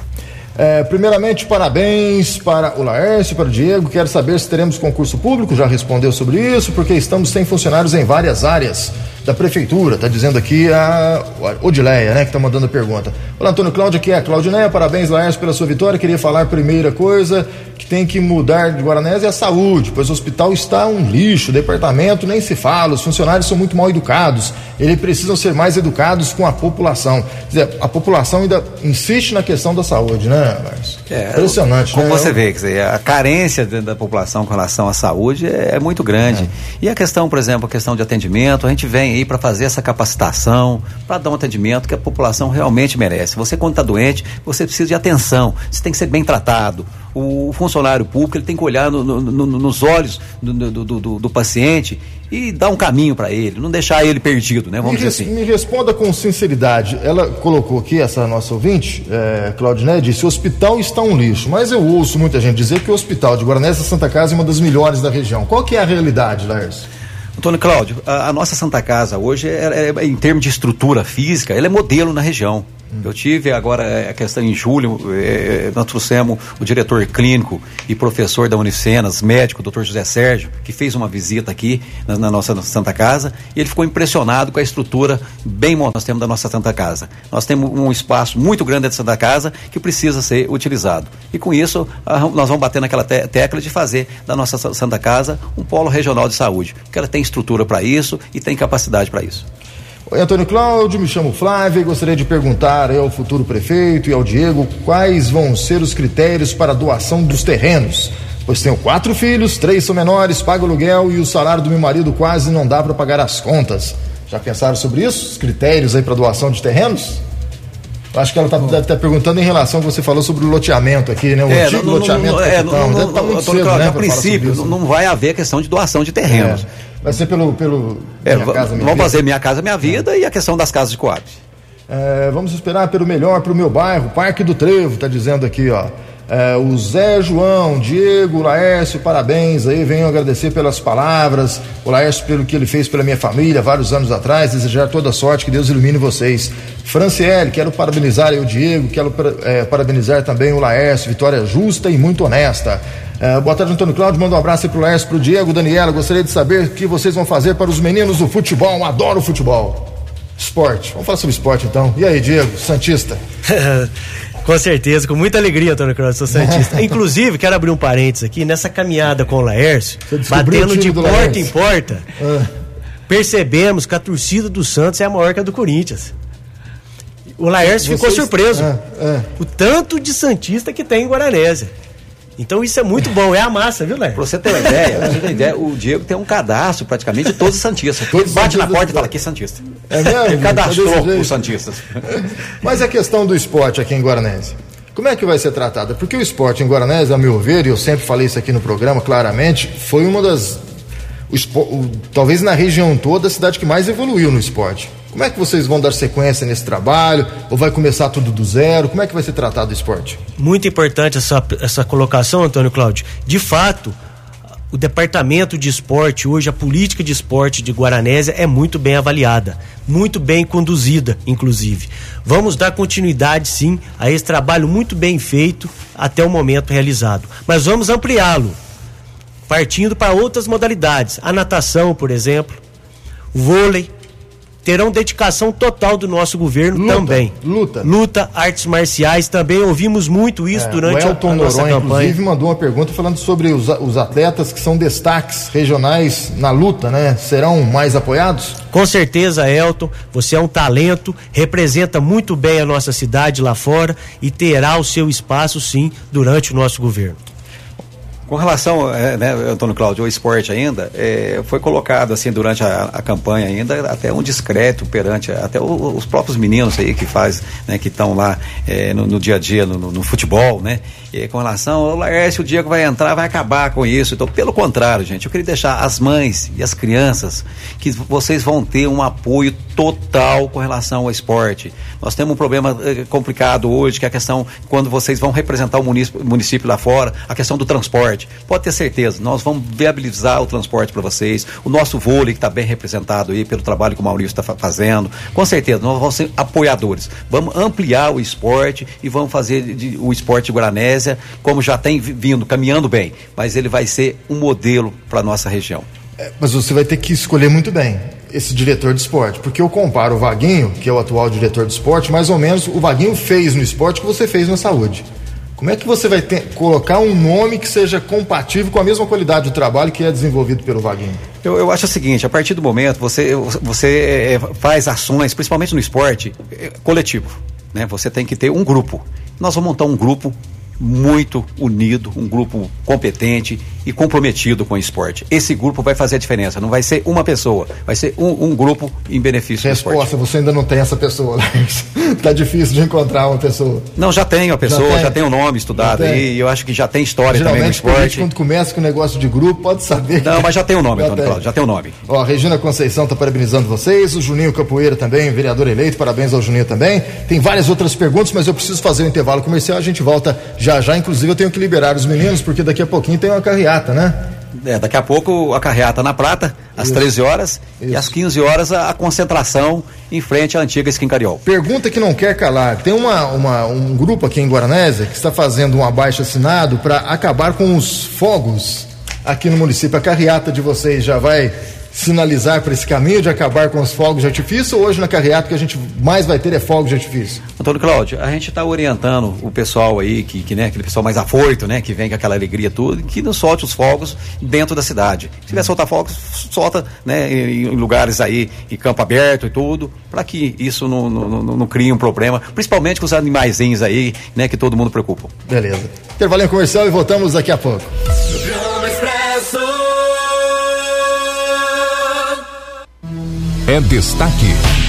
É, primeiramente, parabéns para o Laércio, para o Diego. Quero saber se teremos concurso público. Já respondeu sobre isso, porque estamos sem funcionários em várias áreas da prefeitura. Está dizendo aqui a Odileia, né, que está mandando a pergunta. Olá, Antônio Cláudio, aqui é a Claudineia. Parabéns, Laércio, pela sua vitória. Queria falar, primeira coisa que tem que mudar de Guaranésia é a saúde, pois o hospital está um lixo, o departamento nem se fala, os funcionários são muito mal educados, eles precisam ser mais educados com a população. Quer dizer, a população ainda insiste na questão da saúde, né, Laércio? É, impressionante, como né? você vê, quer dizer, a carência da população com relação à saúde é, é muito grande. É. E a questão, por exemplo, a questão de atendimento, a gente vem aí para fazer essa capacitação, para dar um atendimento que a população realmente merece. Você, quando está doente, você precisa de atenção, você tem que ser bem tratado. O funcionário público ele tem que olhar no, no, no, nos olhos do, do, do, do paciente e dar um caminho para ele, não deixar ele perdido, né? Vamos me, dizer assim. Me responda com sinceridade. Ela colocou aqui, essa nossa ouvinte, é, Claudinete, disse: o hospital está um lixo, mas eu ouço muita gente dizer que o hospital de Guaranésia Santa Casa é uma das melhores da região. Qual que é a realidade, Laércio? Antônio Cláudio, a, a nossa Santa Casa hoje, é, é, em termos de estrutura física, ela é modelo na região. Hum. Eu tive agora a questão em julho, é, nós trouxemos o diretor clínico e professor da Unicenas, médico, doutor José Sérgio, que fez uma visita aqui na, na nossa Santa Casa, e ele ficou impressionado com a estrutura bem montada que nós temos da nossa Santa Casa. Nós temos um espaço muito grande dentro da Santa Casa que precisa ser utilizado. E com isso, a, nós vamos bater naquela te, tecla de fazer da nossa Santa Casa um polo regional de saúde, porque ela tem estrutura para isso e tem capacidade para isso. Oi, Antônio Cláudio, me chamo Flávio e gostaria de perguntar ao futuro prefeito e ao Diego quais vão ser os critérios para a doação dos terrenos, pois tenho quatro filhos, três são menores, pago aluguel e o salário do meu marido quase não dá para pagar as contas. Já pensaram sobre isso? Os critérios aí para doação de terrenos? Eu acho que ela tá, deve estar perguntando em relação ao que você falou sobre o loteamento aqui, né? O é, antigo não, loteamento. Não, é, não, não, deve estar muito cedo, Cláudio, né, a princípio, isso, não, não vai haver questão de doação de terrenos. É. Vai ser pelo, pelo é, Minha Casa Minha Vamos Vida. fazer Minha Casa Minha Vida é. E a questão das casas de Coab. É, vamos esperar pelo melhor para o meu bairro, Parque do Trevo, tá dizendo aqui, ó. É, o Zé João, Diego, Laércio, parabéns aí, venho agradecer pelas palavras, o Laércio pelo que ele fez pela minha família vários anos atrás, desejar toda sorte, que Deus ilumine vocês. Franciele, quero parabenizar aí o Diego, quero é, parabenizar também o Laércio, vitória justa e muito honesta. É, boa tarde, Antônio Cláudio, manda um abraço aí pro Laércio, pro Diego, Daniela, gostaria de saber o que vocês vão fazer para os meninos do futebol, adoro futebol. Esporte, vamos falar sobre esporte então. E aí, Diego, Santista? Com certeza, com muita alegria, Antônio Cláudio, sou santista. Inclusive, quero abrir um parênteses aqui, nessa caminhada com o Laércio, batendo de porta Laércio. em porta, ah. percebemos que a torcida do Santos é a maior que a do Corinthians. O Laércio Vocês... ficou surpreso. Ah, ah. O tanto de santista que tem em Guaranésia. Então isso é muito bom, é a massa, viu, Laércio? Pra você ter uma ideia, pra você ter uma ideia, o Diego tem um cadastro praticamente de todos os santistas. Todos Ele bate na porta e fala, que santista. É mesmo? Ele cadastrou os santistas. Mas a questão do esporte aqui em Guaranésia, como é que vai ser tratada? Porque o esporte em Guaranésia, a meu ver, e eu sempre falei isso aqui no programa claramente, foi uma das, o, o, talvez na região toda, a cidade que mais evoluiu no esporte. Como é que vocês vão dar sequência nesse trabalho? Ou vai começar tudo do zero? Como é que vai ser tratado o esporte? Muito importante essa, essa colocação, Antônio Cláudio. De fato, o departamento de esporte hoje, a política de esporte de Guaranésia é muito bem avaliada, muito bem conduzida, inclusive. Vamos dar continuidade, sim, a esse trabalho muito bem feito até o momento realizado. Mas vamos ampliá-lo, partindo para outras modalidades. A natação, por exemplo, o vôlei, terão dedicação total do nosso governo luta, também. Luta. Luta, artes marciais, também ouvimos muito isso é, durante o Elton a nossa Noronha, campanha. Inclusive, mandou uma pergunta falando sobre os, os atletas que são destaques regionais na luta, né? Serão mais apoiados? Com certeza, Elton, você é um talento, representa muito bem a nossa cidade lá fora e terá o seu espaço, sim, durante o nosso governo. Com relação, é, né, Antônio Cláudio, ao esporte ainda, é, foi colocado assim durante a, a campanha ainda até um discreto perante até o, os próprios meninos aí que faz, né, que estão lá é, no, no dia a dia no, no, no futebol, né? E com relação ao Laércio, o Diego vai entrar, vai acabar com isso. Então, pelo contrário, gente, eu queria deixar as mães e as crianças que vocês vão ter um apoio total com relação ao esporte. Nós temos um problema eh, complicado hoje, que é a questão, quando vocês vão representar o município, município lá fora, a questão do transporte. Pode ter certeza, nós vamos viabilizar o transporte para vocês. O nosso vôlei, que está bem representado aí pelo trabalho que o Maurício está fa- fazendo. Com certeza, nós vamos ser apoiadores. Vamos ampliar o esporte e vamos fazer de, de, o esporte de Guaranésia como já tem vindo, caminhando bem, mas ele vai ser um modelo para a nossa região. É, mas você vai ter que escolher muito bem esse diretor de esporte, porque eu comparo o Vaguinho, que é o atual diretor de esporte, mais ou menos o Vaguinho fez no esporte o que você fez na saúde. Como é que você vai ter, colocar um nome que seja compatível com a mesma qualidade de trabalho que é desenvolvido pelo Vaguinho? Eu, eu acho o seguinte, a partir do momento você, você é, faz ações, principalmente no esporte, é, coletivo, né? Você tem que ter um grupo. Nós vamos montar um grupo muito unido, um grupo competente e comprometido com o esporte. Esse grupo vai fazer a diferença, não vai ser uma pessoa, vai ser um, um grupo em benefício Resposta, do esporte. Resposta, você ainda não tem essa pessoa, tá difícil de encontrar uma pessoa. Não, já tem a pessoa, já tem, já tem o nome estudado aí, e eu acho que já tem história geralmente, também no esporte. Geralmente, quando começa com o negócio de grupo, pode saber. Não, mas já tem o nome, Antônio Cláudio, já tem o nome. Ó, a Regina Conceição tá parabenizando vocês, o Juninho Capoeira também, vereador eleito, parabéns ao Juninho também. Tem várias outras perguntas, mas eu preciso fazer um intervalo comercial, a gente volta já já, inclusive eu tenho que liberar os meninos, porque daqui a pouquinho tem uma carreata, né? É, daqui a pouco a carreata na Prata, às Isso. treze horas, Isso. e às quinze horas a, a concentração em frente à antiga Esquincariol. Pergunta que não quer calar. Tem uma, uma, um grupo aqui em Guaranésia que está fazendo um abaixo-assinado para acabar com os fogos aqui no município. A carreata de vocês já vai sinalizar para esse caminho de acabar com os fogos de artifício, ou hoje na carreata que a gente mais vai ter é fogos de artifício? Antônio Cláudio, a gente está orientando o pessoal aí, que, que, né, aquele pessoal mais afoito, né, que vem com aquela alegria tudo, que não solte os fogos dentro da cidade. Se quiser soltar fogos, solta, né, em, em lugares aí, em campo aberto e tudo, para que isso não, não, não, não crie um problema, principalmente com os animaizinhos aí, né, que todo mundo preocupa. Beleza. Intervalinho comercial e voltamos daqui a pouco. É destaque.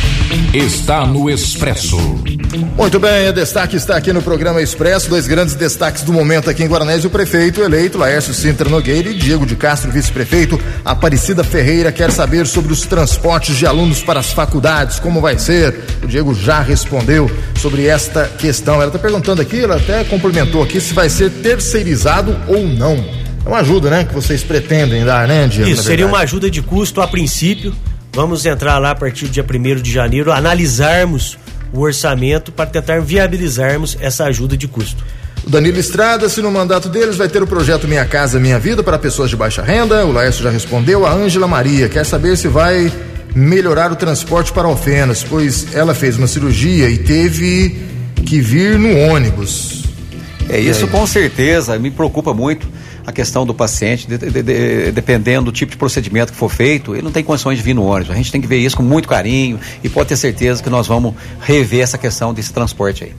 Está no Expresso. Muito bem, é destaque está aqui no programa Expresso. Dois grandes destaques do momento aqui em Guaranésia. O prefeito eleito, Laércio Sintra Nogueira, e Diego de Castro, vice-prefeito. Aparecida Ferreira quer saber sobre os transportes de alunos para as faculdades, como vai ser. O Diego já respondeu sobre esta questão. Ela está perguntando aqui, ela até complementou aqui, se vai ser terceirizado ou não. É uma ajuda, né, que vocês pretendem dar, né, Diego? Isso, seria uma ajuda de custo a princípio. Vamos entrar lá a partir do dia primeiro de janeiro, analisarmos o orçamento para tentar viabilizarmos essa ajuda de custo. O Danilo Estrada, se no mandato deles vai ter o projeto Minha Casa Minha Vida para pessoas de baixa renda. O Laércio já respondeu. A Ângela Maria quer saber se vai melhorar o transporte para Alfenas, pois ela fez uma cirurgia e teve que vir no ônibus. É isso, com certeza, me preocupa muito a questão do paciente, de, de, de, dependendo do tipo de procedimento que for feito, ele não tem condições de vir no ônibus. A gente tem que ver isso com muito carinho e pode ter certeza que nós vamos rever essa questão desse transporte aí.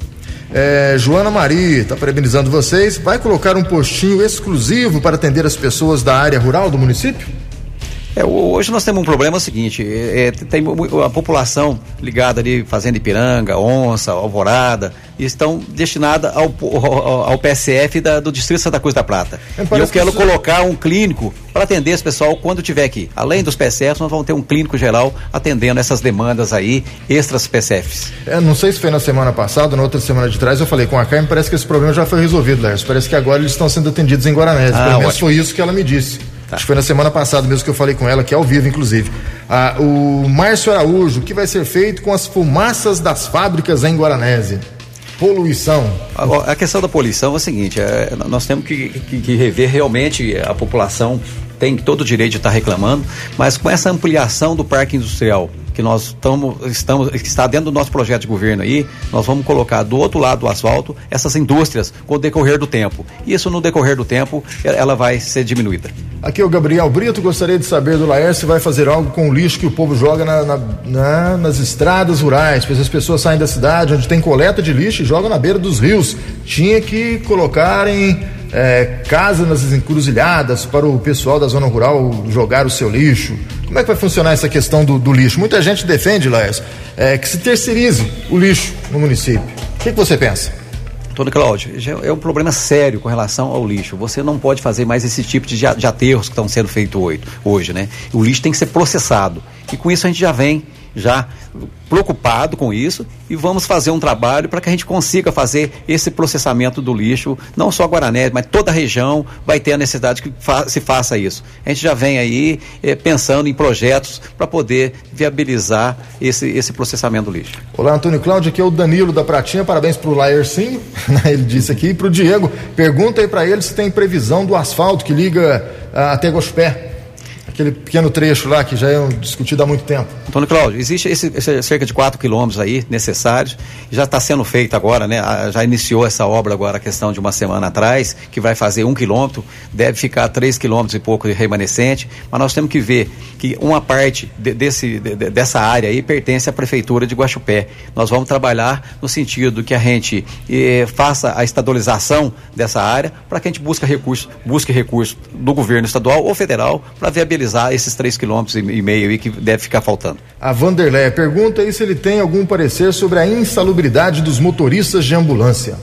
É, Joana Maria está parabenizando vocês. Vai colocar um postinho exclusivo para atender as pessoas da área rural do município? É, hoje nós temos um problema, é o seguinte, é, tem a população ligada ali, Fazenda Ipiranga, Onça, Alvorada, estão destinada ao, ao, ao P S F da, do Distrito Santa Cruz da Prata. E eu quero que colocar um clínico para atender esse pessoal quando tiver aqui. Além dos P S Fs, nós vamos ter um clínico geral atendendo essas demandas aí, extras P S Fs. É, não sei se foi na semana passada, na outra semana de trás, eu falei com a Carmen, parece que esse problema já foi resolvido, Lércio. Parece que agora eles estão sendo atendidos em Guaranésia. Ah, Pelo menos ótimo. Foi isso que ela me disse. Tá. Acho que foi na semana passada mesmo que eu falei com ela, que é ao vivo, inclusive. Ah, o Márcio Araújo, o que vai ser feito com as fumaças das fábricas em Guaranésia? Poluição. A, a questão da poluição é o seguinte, é, nós temos que, que, que rever realmente a população tem todo o direito de estar reclamando, mas com essa ampliação do parque industrial que nós tamo, estamos, que está dentro do nosso projeto de governo aí, nós vamos colocar do outro lado do asfalto essas indústrias com o decorrer do tempo. Isso no decorrer do tempo, ela vai ser diminuída. Aqui é o Gabriel Brito, gostaria de saber do Laércio se vai fazer algo com o lixo que o povo joga na, na, na, nas estradas rurais, pois as pessoas saem da cidade onde tem coleta de lixo e jogam na beira dos rios. Tinha que colocarem é, casas nas encruzilhadas para o pessoal da zona rural jogar o seu lixo. Como é que vai funcionar essa questão do, do lixo? Muita gente defende, Laércio, é, que se terceirize o lixo no município. O que, que você pensa? Antônio Cláudio, é um problema sério com relação ao lixo. Você não pode fazer mais esse tipo de, de aterros que estão sendo feitos hoje, hoje, né? O lixo tem que ser processado. E com isso a gente já vem já preocupado com isso e vamos fazer um trabalho para que a gente consiga fazer esse processamento do lixo, não só Guaranésia, mas toda a região vai ter a necessidade que fa- se faça isso. A gente já vem aí eh, pensando em projetos para poder viabilizar esse, esse processamento do lixo. Olá, Antônio Cláudio, aqui é o Danilo da Pratinha, parabéns pro Laércio, ele disse aqui, e pro Diego, pergunta aí para ele se tem previsão do asfalto que liga uh, até Gospé. Aquele pequeno trecho lá que já é discutido há muito tempo. Antônio Cláudio, existe esse, esse cerca de quatro quilômetros aí necessários, já está sendo feito agora, né? A, já iniciou essa obra agora, a questão de uma semana atrás, que vai fazer um quilômetro, deve ficar três quilômetros e pouco de remanescente, mas nós temos que ver que uma parte de, desse, de, dessa área aí pertence à Prefeitura de Guaxupé. Nós vamos trabalhar no sentido que a gente eh, faça a estadualização dessa área para que a gente busque recursos, busque recursos do governo estadual ou federal para viabilizar esses três quilômetros e meio aí que deve ficar faltando. A Vanderlei pergunta aí se ele tem algum parecer sobre a insalubridade dos motoristas de ambulância.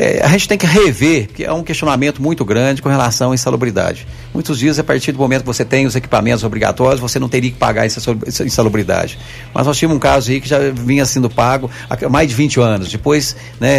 É, a gente tem que rever, porque é um questionamento muito grande com relação à insalubridade. Muitos dias, a partir do momento que você tem os equipamentos obrigatórios, você não teria que pagar essa insalubridade. Mas nós tínhamos um caso aí que já vinha sendo pago há mais de vinte anos. Depois,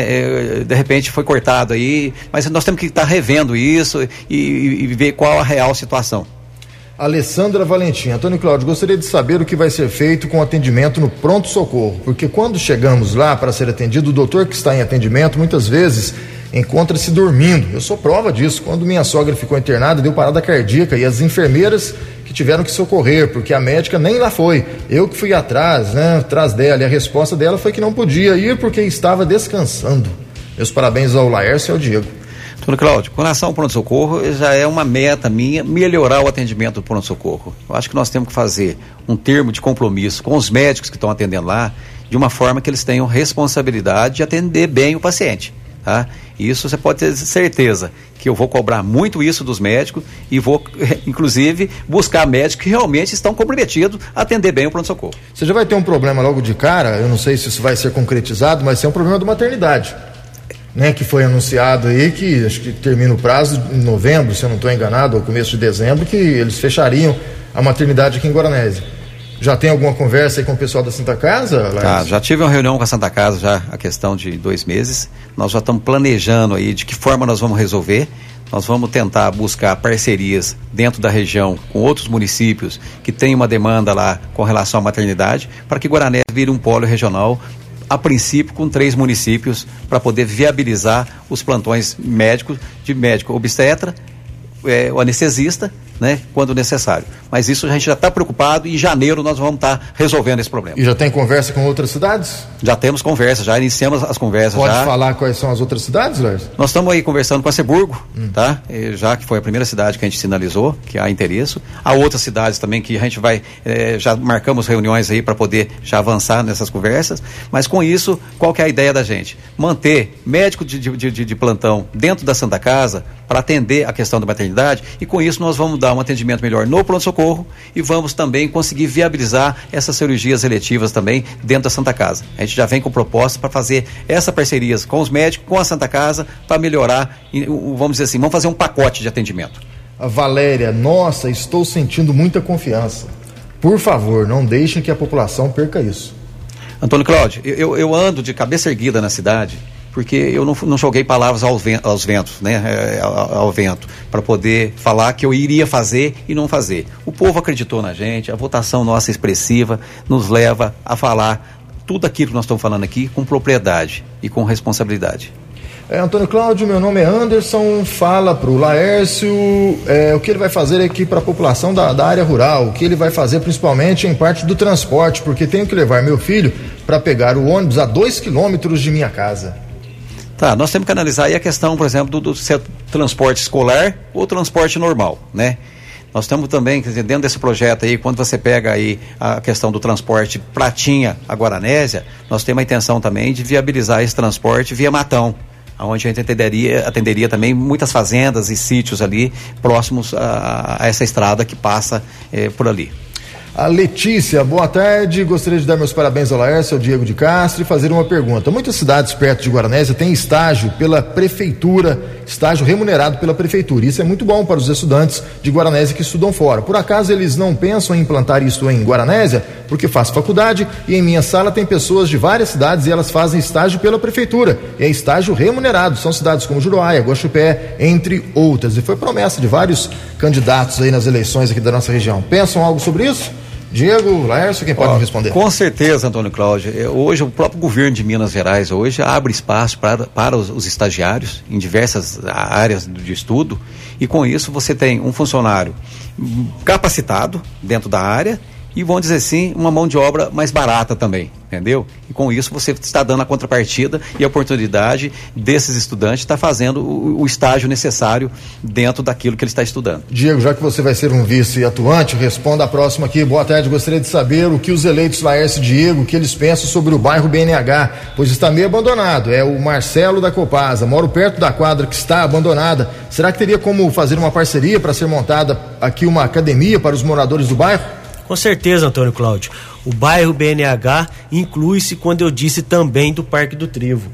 né, de repente foi cortado aí, mas nós temos que estar revendo isso e, e, e ver qual a real situação. Alessandra Valentim. Antônio Cláudio, gostaria de saber o que vai ser feito com o atendimento no pronto-socorro, porque quando chegamos lá para ser atendido, o doutor que está em atendimento muitas vezes encontra-se dormindo. Eu sou prova disso. Quando minha sogra ficou internada, deu parada cardíaca e as enfermeiras que tiveram que socorrer, porque a médica nem lá foi. Eu que fui atrás, né, atrás dela, e a resposta dela foi que não podia ir porque estava descansando. Meus parabéns ao Laércio e ao Diego. Antônio Cláudio, com relação ao pronto-socorro, já é uma meta minha melhorar o atendimento do pronto-socorro. Eu acho que nós temos que fazer um termo de compromisso com os médicos que estão atendendo lá, de uma forma que eles tenham responsabilidade de atender bem o paciente, tá? Isso você pode ter certeza que eu vou cobrar muito isso dos médicos e vou, inclusive, buscar médicos que realmente estão comprometidos a atender bem o pronto-socorro. Você já vai ter um problema logo de cara, eu não sei se isso vai ser concretizado, mas é um problema de maternidade. Né, que foi anunciado aí, que acho que termina o prazo em novembro, se eu não estou enganado, ou começo de dezembro, que eles fechariam a maternidade aqui em Guaranésia. Já tem alguma conversa aí com o pessoal da Santa Casa, Laércio? Ah, já tive uma reunião com a Santa Casa, já a questão de dois meses. Nós já estamos planejando aí de que forma nós vamos resolver. Nós vamos tentar buscar parcerias dentro da região com outros municípios que têm uma demanda lá com relação à maternidade, para que Guaranésia vire um polo regional, a princípio com três municípios, para poder viabilizar os plantões médicos, de médico obstetra, é, o anestesista, né, quando necessário. Mas isso a gente já está preocupado e em janeiro nós vamos estar tá resolvendo esse problema. E já tem conversa com outras cidades? Já temos conversa, já iniciamos as conversas. Pode já. falar quais são as outras cidades, Lércio? Nós estamos aí conversando com a Ceburgo, hum. tá? E já que foi a primeira cidade que a gente sinalizou, que há interesse. Há outras cidades também que a gente vai, eh, já marcamos reuniões aí para poder já avançar nessas conversas. Mas com isso, qual que é a ideia da gente? Manter médico de, de, de, de plantão dentro da Santa Casa para atender a questão da maternidade, e com isso nós vamos dar um atendimento melhor no pronto-socorro e vamos também conseguir viabilizar essas cirurgias eletivas também dentro da Santa Casa. A gente já vem com proposta para fazer essas parcerias com os médicos, com a Santa Casa, para melhorar, vamos dizer assim, vamos fazer um pacote de atendimento. A Valéria, nossa, estou sentindo muita confiança. Por favor, não deixem que a população perca isso. Antônio Cláudio, eu, eu ando de cabeça erguida na cidade, porque eu não, não joguei palavras ao vento, aos ventos, né, ao, ao vento, para poder falar que eu iria fazer e não fazer. O povo acreditou na gente, a votação nossa expressiva nos leva a falar tudo aquilo que nós estamos falando aqui com propriedade e com responsabilidade. É, Antônio Cláudio, meu nome é Anderson, fala para o Laércio é, o que ele vai fazer aqui para a população da, da área rural, o que ele vai fazer principalmente em parte do transporte, porque tenho que levar meu filho para pegar o ônibus a dois quilômetros de minha casa. Tá, nós temos que analisar aí a questão, por exemplo, do, do transporte escolar ou transporte normal, né? Nós estamos também, dentro desse projeto aí, quando você pega aí a questão do transporte Pratinha a Guaranésia, nós temos a intenção também de viabilizar esse transporte via Matão, onde a gente atenderia, atenderia também muitas fazendas e sítios ali próximos a, a essa estrada que passa eh, por ali. A Letícia, boa tarde, gostaria de dar meus parabéns ao Laércio, ao Diego de Castro e fazer uma pergunta. Muitas cidades perto de Guaranésia têm estágio pela prefeitura, estágio remunerado pela prefeitura. Isso é muito bom para os estudantes de Guaranésia que estudam fora. Por acaso eles não pensam em implantar isso em Guaranésia? Porque faço faculdade e em minha sala tem pessoas de várias cidades e elas fazem estágio pela prefeitura. E é estágio remunerado. São cidades como Juruáia, Guaxupé, entre outras. E foi promessa de vários candidatos aí nas eleições aqui da nossa região. Pensam algo sobre isso? Diego, Laércio, quem pode Ó, me responder? Com certeza, Antônio Cláudio. Hoje o próprio governo de Minas Gerais hoje abre espaço para, para os, os estagiários em diversas áreas de estudo, e com isso você tem um funcionário capacitado dentro da área e, vamos dizer assim, uma mão de obra mais barata também, entendeu? E com isso você está dando a contrapartida e a oportunidade desses estudantes estar fazendo o, o estágio necessário dentro daquilo que ele está estudando. Diego, já que você vai ser um vice atuante, responda a próxima aqui. Boa tarde, gostaria de saber o que os eleitos Laércio e Diego, o que eles pensam sobre o bairro B N H, pois está meio abandonado. É o Marcelo da Copasa, moro perto da quadra que está abandonada. Será que teria como fazer uma parceria para ser montada aqui uma academia para os moradores do bairro? Com certeza, Antônio Cláudio. O bairro B N H inclui-se quando eu disse também do Parque do Trevo.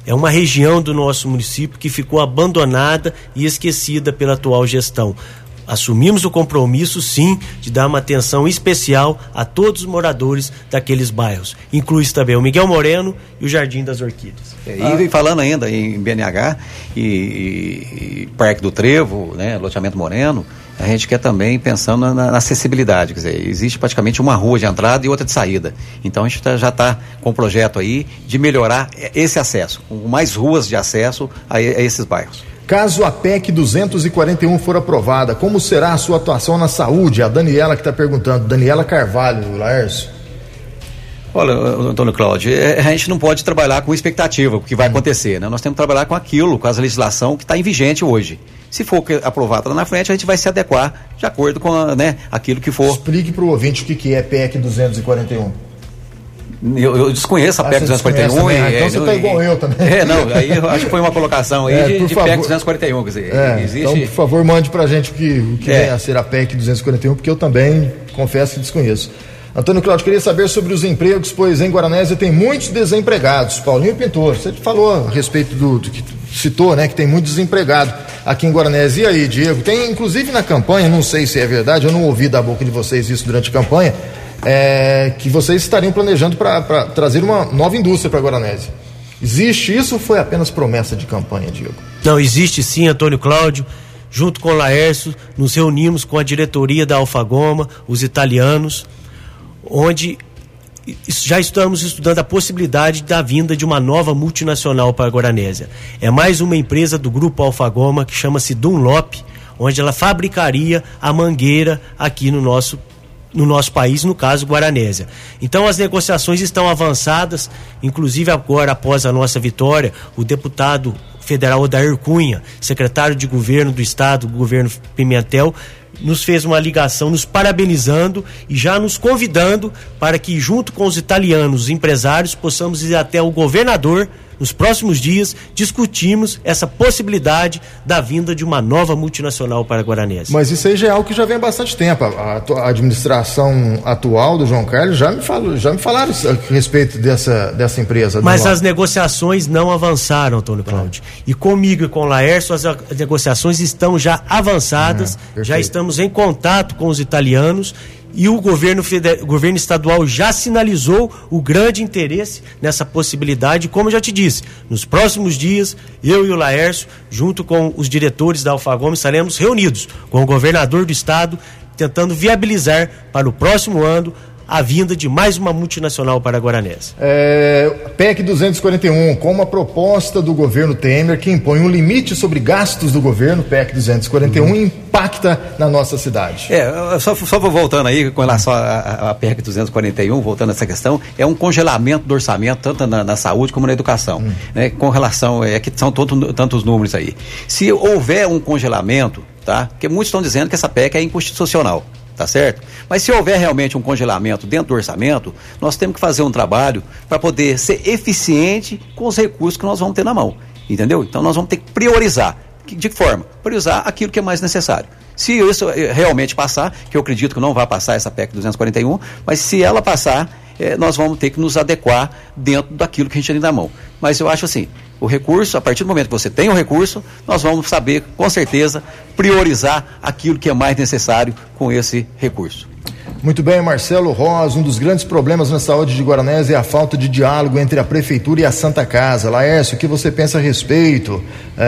É uma região do nosso município que ficou abandonada e esquecida pela atual gestão. Assumimos o compromisso, sim, de dar uma atenção especial a todos os moradores daqueles bairros. Inclui também o Miguel Moreno e o Jardim das Orquídeas. É, ah. E falando ainda em B N H e, e, e Parque do Trevo, né, Loteamento Moreno, a gente quer também pensando na, na acessibilidade, quer dizer, existe praticamente uma rua de entrada e outra de saída. Então a gente tá, já está com um projeto aí de melhorar esse acesso, com mais ruas de acesso a, a esses bairros. Caso a P E C duzentos e quarenta e um for aprovada, como será a sua atuação na saúde? A Daniela que está perguntando, Daniela Carvalho, Laércio. Olha, Antônio Cláudio, a gente não pode trabalhar com expectativa, o que vai acontecer, né? Nós temos que trabalhar com aquilo, com a legislação que está em vigente hoje. Se for aprovada lá na frente, a gente vai se adequar de acordo com a, né, aquilo que for. Explique para o ouvinte o que, que é P E C duzentos e quarenta e um. Eu, eu desconheço a ah, P E C duzentos e quarenta e um. E, é, então você está igual eu também. É, não, aí eu acho que foi uma colocação aí é, de, de P E C duzentos e quarenta e um, quer dizer, é, existe... Então, por favor, mande pra gente o que, o que é. vem a ser a P E C duzentos e quarenta e um, porque eu também, confesso que desconheço. Antônio Cláudio, queria saber sobre os empregos, pois em Guaranésia tem muitos desempregados. Paulinho Pintor, você falou a respeito do, do que citou, né, que tem muito desempregado aqui em Guaranésia. E aí, Diego, tem inclusive na campanha, não sei se é verdade, eu não ouvi da boca de vocês isso durante a campanha, É, que vocês estariam planejando para trazer uma nova indústria para Guaranésia. Existe isso ou foi apenas promessa de campanha, Diego? Não, existe sim, Antônio Cláudio. Junto com o Laércio, nos reunimos com a diretoria da Alfagoma, os italianos, onde já estamos estudando a possibilidade da vinda de uma nova multinacional para a Guaranésia. É mais uma empresa do grupo Alfagoma que chama-se Dunlop, onde ela fabricaria a mangueira aqui no nosso no nosso país, no caso Guaranésia. Então as negociações estão avançadas, inclusive agora após a nossa vitória, o deputado federal Odair Cunha, secretário de governo do estado, do governo Pimentel, nos fez uma ligação nos parabenizando e já nos convidando para que junto com os italianos, os empresários, possamos ir até o governador nos próximos dias, discutimos essa possibilidade da vinda de uma nova multinacional para a Guaranésia. Mas isso aí já é algo que já vem há bastante tempo. A, a administração atual do João Carlos já me, falou, já me falaram a respeito dessa, dessa empresa. Mas as negociações não avançaram, Antônio Cláudio. É. E comigo e com o Laércio, as, as negociações estão já avançadas, é, já estamos em contato com os italianos. E o governo, federal, o governo estadual já sinalizou o grande interesse nessa possibilidade. Como eu já te disse, nos próximos dias, eu e o Laércio, junto com os diretores da Alfagoma, estaremos reunidos com o governador do estado, tentando viabilizar para o próximo ano a vinda de mais uma multinacional para a Guaranésia. É, P E C duzentos e quarenta e um, com uma proposta do governo Temer que impõe um limite sobre gastos do governo, P E C duzentos e quarenta e um, uhum. impacta na nossa cidade. É, só, só voltando aí com relação à P E C duzentos e quarenta e um, voltando a essa questão, é um congelamento do orçamento, tanto na, na saúde como na educação, uhum. né, com relação, é que são tanto, tantos números aí. Se houver um congelamento, tá, porque muitos estão dizendo que essa P E C é inconstitucional. Tá certo? Mas se houver realmente um congelamento dentro do orçamento, nós temos que fazer um trabalho para poder ser eficiente com os recursos que nós vamos ter na mão, entendeu? Então nós vamos ter que priorizar. De que forma? Priorizar aquilo que é mais necessário. Se isso realmente passar, que eu acredito que não vai passar essa P E C duzentos e quarenta e um, mas se ela passar, eh, nós vamos ter que nos adequar dentro daquilo que a gente tem na mão. Mas eu acho assim, o recurso, a partir do momento que você tem o recurso, nós vamos saber, com certeza, priorizar aquilo que é mais necessário com esse recurso. Muito bem, Marcelo Rosa, um dos grandes problemas na saúde de Guaranésia é a falta de diálogo entre a Prefeitura e a Santa Casa. Laércio, o que você pensa a respeito?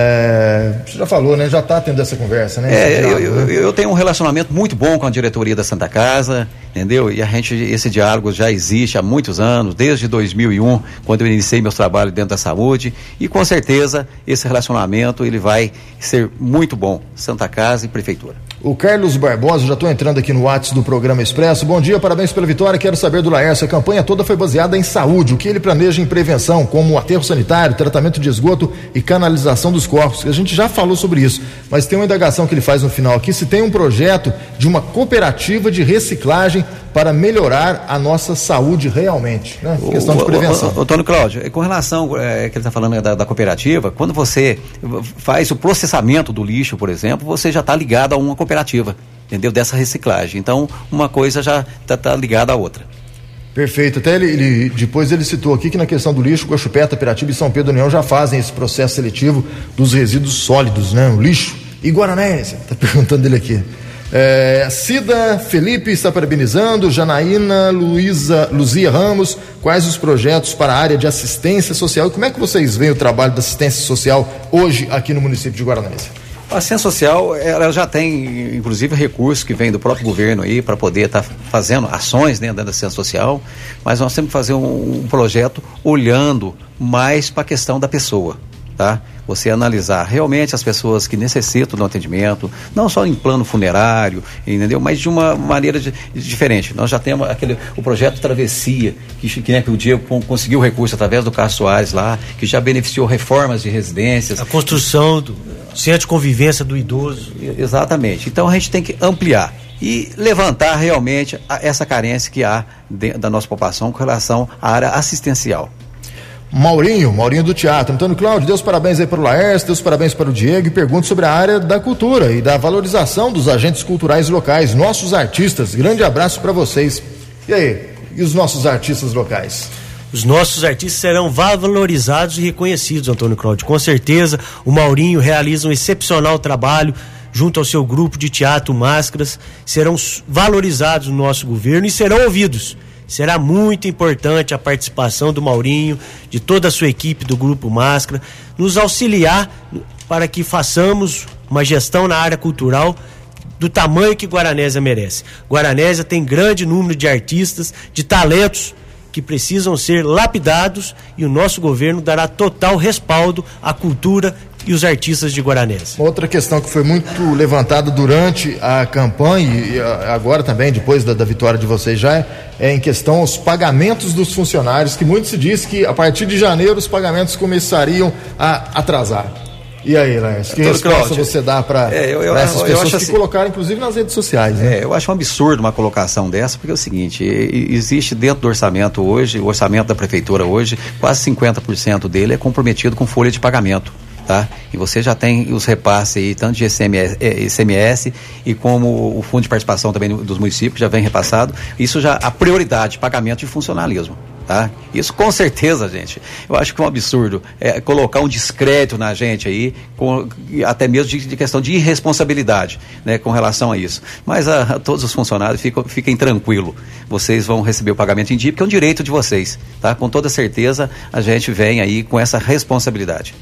É, você já falou, né? Já está tendo essa conversa, né? É, diálogo, eu, né? eu tenho um relacionamento muito bom com a diretoria da Santa Casa, entendeu? E a gente, esse diálogo já existe há muitos anos, desde dois mil e um, quando eu iniciei meus trabalhos dentro da saúde, e com certeza esse relacionamento ele vai ser muito bom, Santa Casa e Prefeitura. O Carlos Barbosa, já estou entrando aqui no WhatsApp do programa Expresso. Bom dia, parabéns pela vitória. Quero saber do Laércio, a campanha toda foi baseada em saúde. O que ele planeja em prevenção, como aterro sanitário, tratamento de esgoto e canalização dos corpos? A gente já falou sobre isso, mas tem uma indagação que ele faz no final aqui, se tem um projeto de uma cooperativa de reciclagem para melhorar a nossa saúde realmente, né? O, questão de prevenção. O, o, o Antônio Cláudio, com relação é, que ele está falando da, da cooperativa, quando você faz o processamento do lixo, por exemplo, você já está ligado a uma cooperativa, entendeu? Dessa reciclagem. Então, uma coisa já está tá ligada à outra. Perfeito. Até ele, ele depois ele citou aqui que na questão do lixo, Guaxupé, Piratiba e São Pedro União já fazem esse processo seletivo dos resíduos sólidos, né? O lixo. E Guaranésia, tá perguntando ele aqui. É, Cida Felipe está parabenizando, Janaína Luísa, Luzia Ramos, quais os projetos para a área de assistência social e como é que vocês veem o trabalho da assistência social hoje aqui no município de Guaranésia? A assistência social, ela já tem, inclusive, recursos que vêm do próprio governo aí para poder estar tá fazendo ações, né, dentro da assistência social, mas nós temos que fazer um, um projeto olhando mais para a questão da pessoa, tá? Você analisar realmente as pessoas que necessitam do atendimento, não só em plano funerário, entendeu? Mas de uma maneira de, de diferente. Nós já temos aquele, o projeto Travessia, que, que, né, que o Diego conseguiu recurso através do Carlos Soares lá, que já beneficiou reformas de residências. A construção do centro de convivência do idoso. Exatamente. Então a gente tem que ampliar e levantar realmente a, essa carência que há de, da nossa população com relação à área assistencial. Maurinho, Maurinho do Teatro. Antônio Cláudio, Deus parabéns aí para o Laércio, Deus parabéns para o Diego e pergunto sobre a área da cultura e da valorização dos agentes culturais locais, nossos artistas. Grande abraço para vocês. E aí, e os nossos artistas locais? Os nossos artistas serão valorizados e reconhecidos, Antônio Cláudio. Com certeza, o Maurinho realiza um excepcional trabalho junto ao seu grupo de teatro Máscaras. Serão valorizados no nosso governo e serão ouvidos. Será muito importante a participação do Maurinho, de toda a sua equipe do Grupo Máscara, nos auxiliar para que façamos uma gestão na área cultural do tamanho que Guaranésia merece. Guaranésia tem grande número de artistas, de talentos que precisam ser lapidados e o nosso governo dará total respaldo à cultura e os artistas de Guaranésia. Outra questão que foi muito levantada durante a campanha e agora também, depois da, da vitória de vocês já, é, é em questão os pagamentos dos funcionários, que muito se diz que a partir de janeiro os pagamentos começariam a atrasar. E aí, Laércio, que resposta você dá para é, essas pessoas que assim, colocaram, inclusive, nas redes sociais? Né? É, eu acho um absurdo uma colocação dessa, porque é o seguinte, existe dentro do orçamento hoje, o orçamento da prefeitura hoje, quase cinquenta por cento dele é comprometido com folha de pagamento. Tá? E você já tem os repasses aí, tanto de I C M S, I C M S e como o fundo de participação também dos municípios já vem repassado. Isso já a prioridade, pagamento de funcionalismo. Tá? Isso com certeza, gente, eu acho que é um absurdo é, colocar um descrédito na gente aí, com, até mesmo de, de questão de irresponsabilidade, né, com relação a isso. Mas a, a todos os funcionários fiquem, fiquem tranquilos, vocês vão receber o pagamento em dia, porque é um direito de vocês, tá? Com toda certeza a gente vem aí com essa responsabilidade.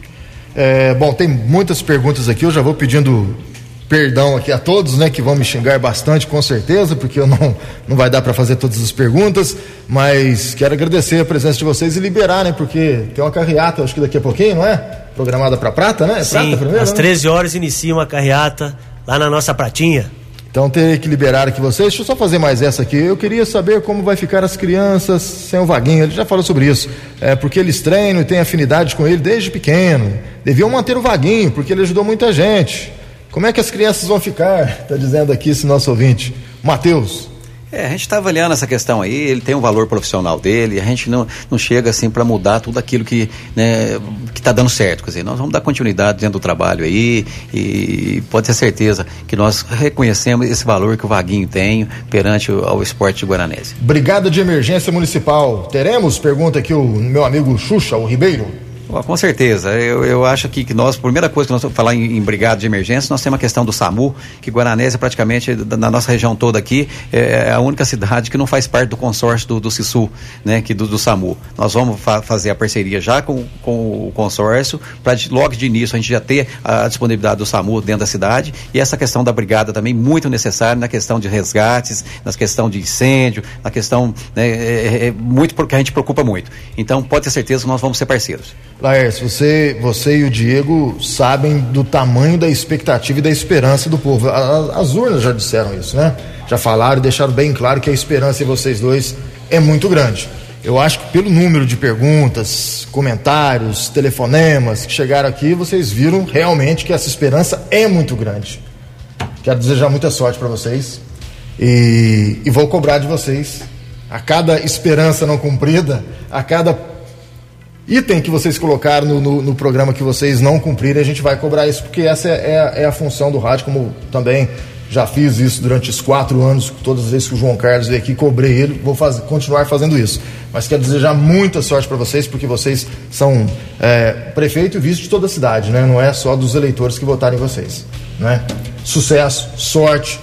É, bom, tem muitas perguntas aqui, eu já vou pedindo perdão aqui a todos, né, que vão me xingar bastante, com certeza, porque eu não, não vai dar para fazer todas as perguntas, mas quero agradecer a presença de vocês e liberar, né, porque tem uma carreata, acho que daqui a pouquinho, não é? Programada para Prata, né? É Sim, Prata primeiro, às né? treze horas inicia uma carreata lá na nossa pratinha. Então tem que liberar aqui vocês. Deixa eu só fazer mais essa aqui. Eu queria saber como vai ficar as crianças sem o Vaguinho. Ele já falou sobre isso. É porque eles treinam e têm afinidade com ele desde pequeno. Deviam manter o Vaguinho, porque ele ajudou muita gente. Como é que as crianças vão ficar? Está dizendo aqui esse nosso ouvinte. Matheus. É, a gente está avaliando essa questão aí, ele tem um valor profissional dele, a gente não, não chega assim para mudar tudo aquilo que né, que está dando certo, quer dizer, nós vamos dar continuidade dentro do trabalho aí e pode ter certeza que nós reconhecemos esse valor que o Vaguinho tem perante o, ao esporte de Guaranésia. Brigada de Emergência Municipal, teremos? Pergunta aqui o meu amigo Xuxa, o Ribeiro. Com certeza, eu, eu acho que, que nós, a primeira coisa que nós vamos falar em, em brigada de emergência, nós temos a questão do SAMU, que Guaranésia praticamente, na nossa região toda aqui, é a única cidade que não faz parte do consórcio do, do SISU, né, que do, do SAMU. Nós vamos fa- fazer a parceria já com, com o consórcio, para logo de início a gente já ter a disponibilidade do SAMU dentro da cidade, e essa questão da brigada também muito necessária na questão de resgates, na questão de incêndio, na questão, né, é, é muito porque a gente preocupa muito. Então pode ter certeza que nós vamos ser parceiros. Laércio, você, você e o Diego sabem do tamanho da expectativa e da esperança do povo. As, as urnas já disseram isso, né? Já falaram e deixaram bem claro que a esperança em vocês dois é muito grande. Eu acho que pelo número de perguntas, comentários, telefonemas que chegaram aqui, vocês viram realmente que essa esperança é muito grande. Quero desejar muita sorte para vocês e, e vou cobrar de vocês a cada esperança não cumprida, a cada item que vocês colocaram no, no, no programa que vocês não cumprirem, a gente vai cobrar isso, porque essa é, é, a, é a função do rádio, como também já fiz isso durante os quatro anos, todas as vezes que o João Carlos veio aqui, cobrei ele, vou fazer, continuar fazendo isso. Mas quero desejar muita sorte para vocês, porque vocês são é, prefeito e vice de toda a cidade, né? Não é só dos eleitores que votaram em vocês, né? Sucesso, sorte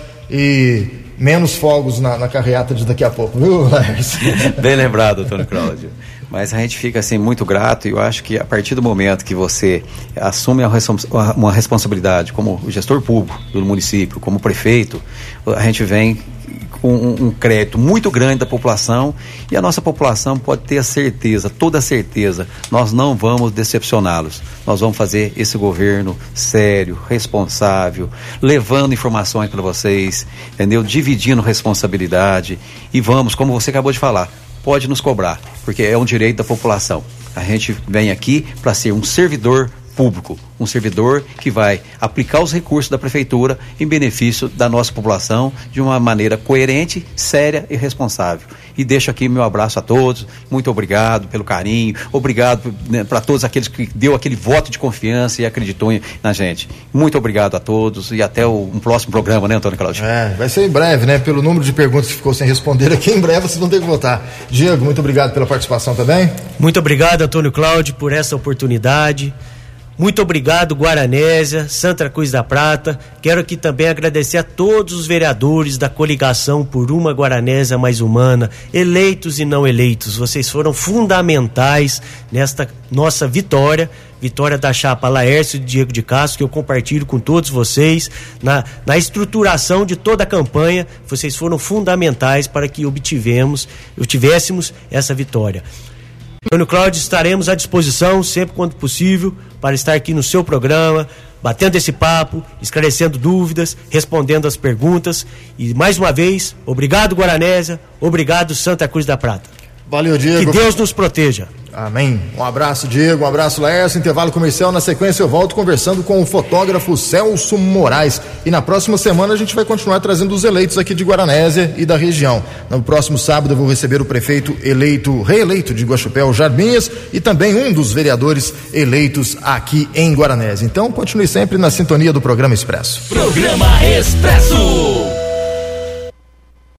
e menos fogos na, na carreata de daqui a pouco, viu, Laércio? Bem lembrado, Antônio Cláudio. Mas a gente fica assim muito grato, e eu acho que a partir do momento que você assume uma responsabilidade como gestor público do município, como prefeito, a gente vem com um, um crédito muito grande da população, e a nossa população pode ter a certeza, toda a certeza, nós não vamos decepcioná-los. Nós vamos fazer esse governo sério, responsável, levando informações para vocês, entendeu? Dividindo responsabilidade, e vamos, como você acabou de falar, pode nos cobrar, porque é um direito da população. A gente vem aqui para ser um servidor público, um servidor que vai aplicar os recursos da prefeitura em benefício da nossa população de uma maneira coerente, séria e responsável. E deixo aqui meu abraço a todos, muito obrigado pelo carinho, obrigado, né, para todos aqueles que deu aquele voto de confiança e acreditou em, na gente. Muito obrigado a todos e até o, um próximo programa, né, Antônio Cláudio? É, vai ser em breve, né? Pelo número de perguntas que ficou sem responder aqui, em breve vocês vão ter que votar. Diego, muito obrigado pela participação também. Muito obrigado, Antônio Cláudio, por essa oportunidade. Muito obrigado, Guaranésia, Santa Cruz da Prata. Quero aqui também agradecer a todos os vereadores da coligação por uma Guaranésia mais humana, eleitos e não eleitos. Vocês foram fundamentais nesta nossa vitória, vitória da chapa Laércio e Diego de Castro, que eu compartilho com todos vocês, na, na estruturação de toda a campanha. Vocês foram fundamentais para que obtivemos, obtivéssemos essa vitória. Antônio Cláudio, estaremos à disposição sempre quando possível para estar aqui no seu programa, batendo esse papo, esclarecendo dúvidas, respondendo as perguntas. E mais uma vez, obrigado, Guaranésia, obrigado, Santa Cruz da Prata. Valeu, Diego. Que Deus nos proteja. Amém. Um abraço, Diego, um abraço, Laércio. Intervalo comercial. Na sequência eu volto conversando com o fotógrafo Celso Moraes. E na próxima semana a gente vai continuar trazendo os eleitos aqui de Guaranésia e da região. No próximo sábado eu vou receber o prefeito eleito, reeleito de Guaxupé, Jarbinhas, e também um dos vereadores eleitos aqui em Guaranésia. Então continue sempre na sintonia do Programa Expresso. Programa Expresso.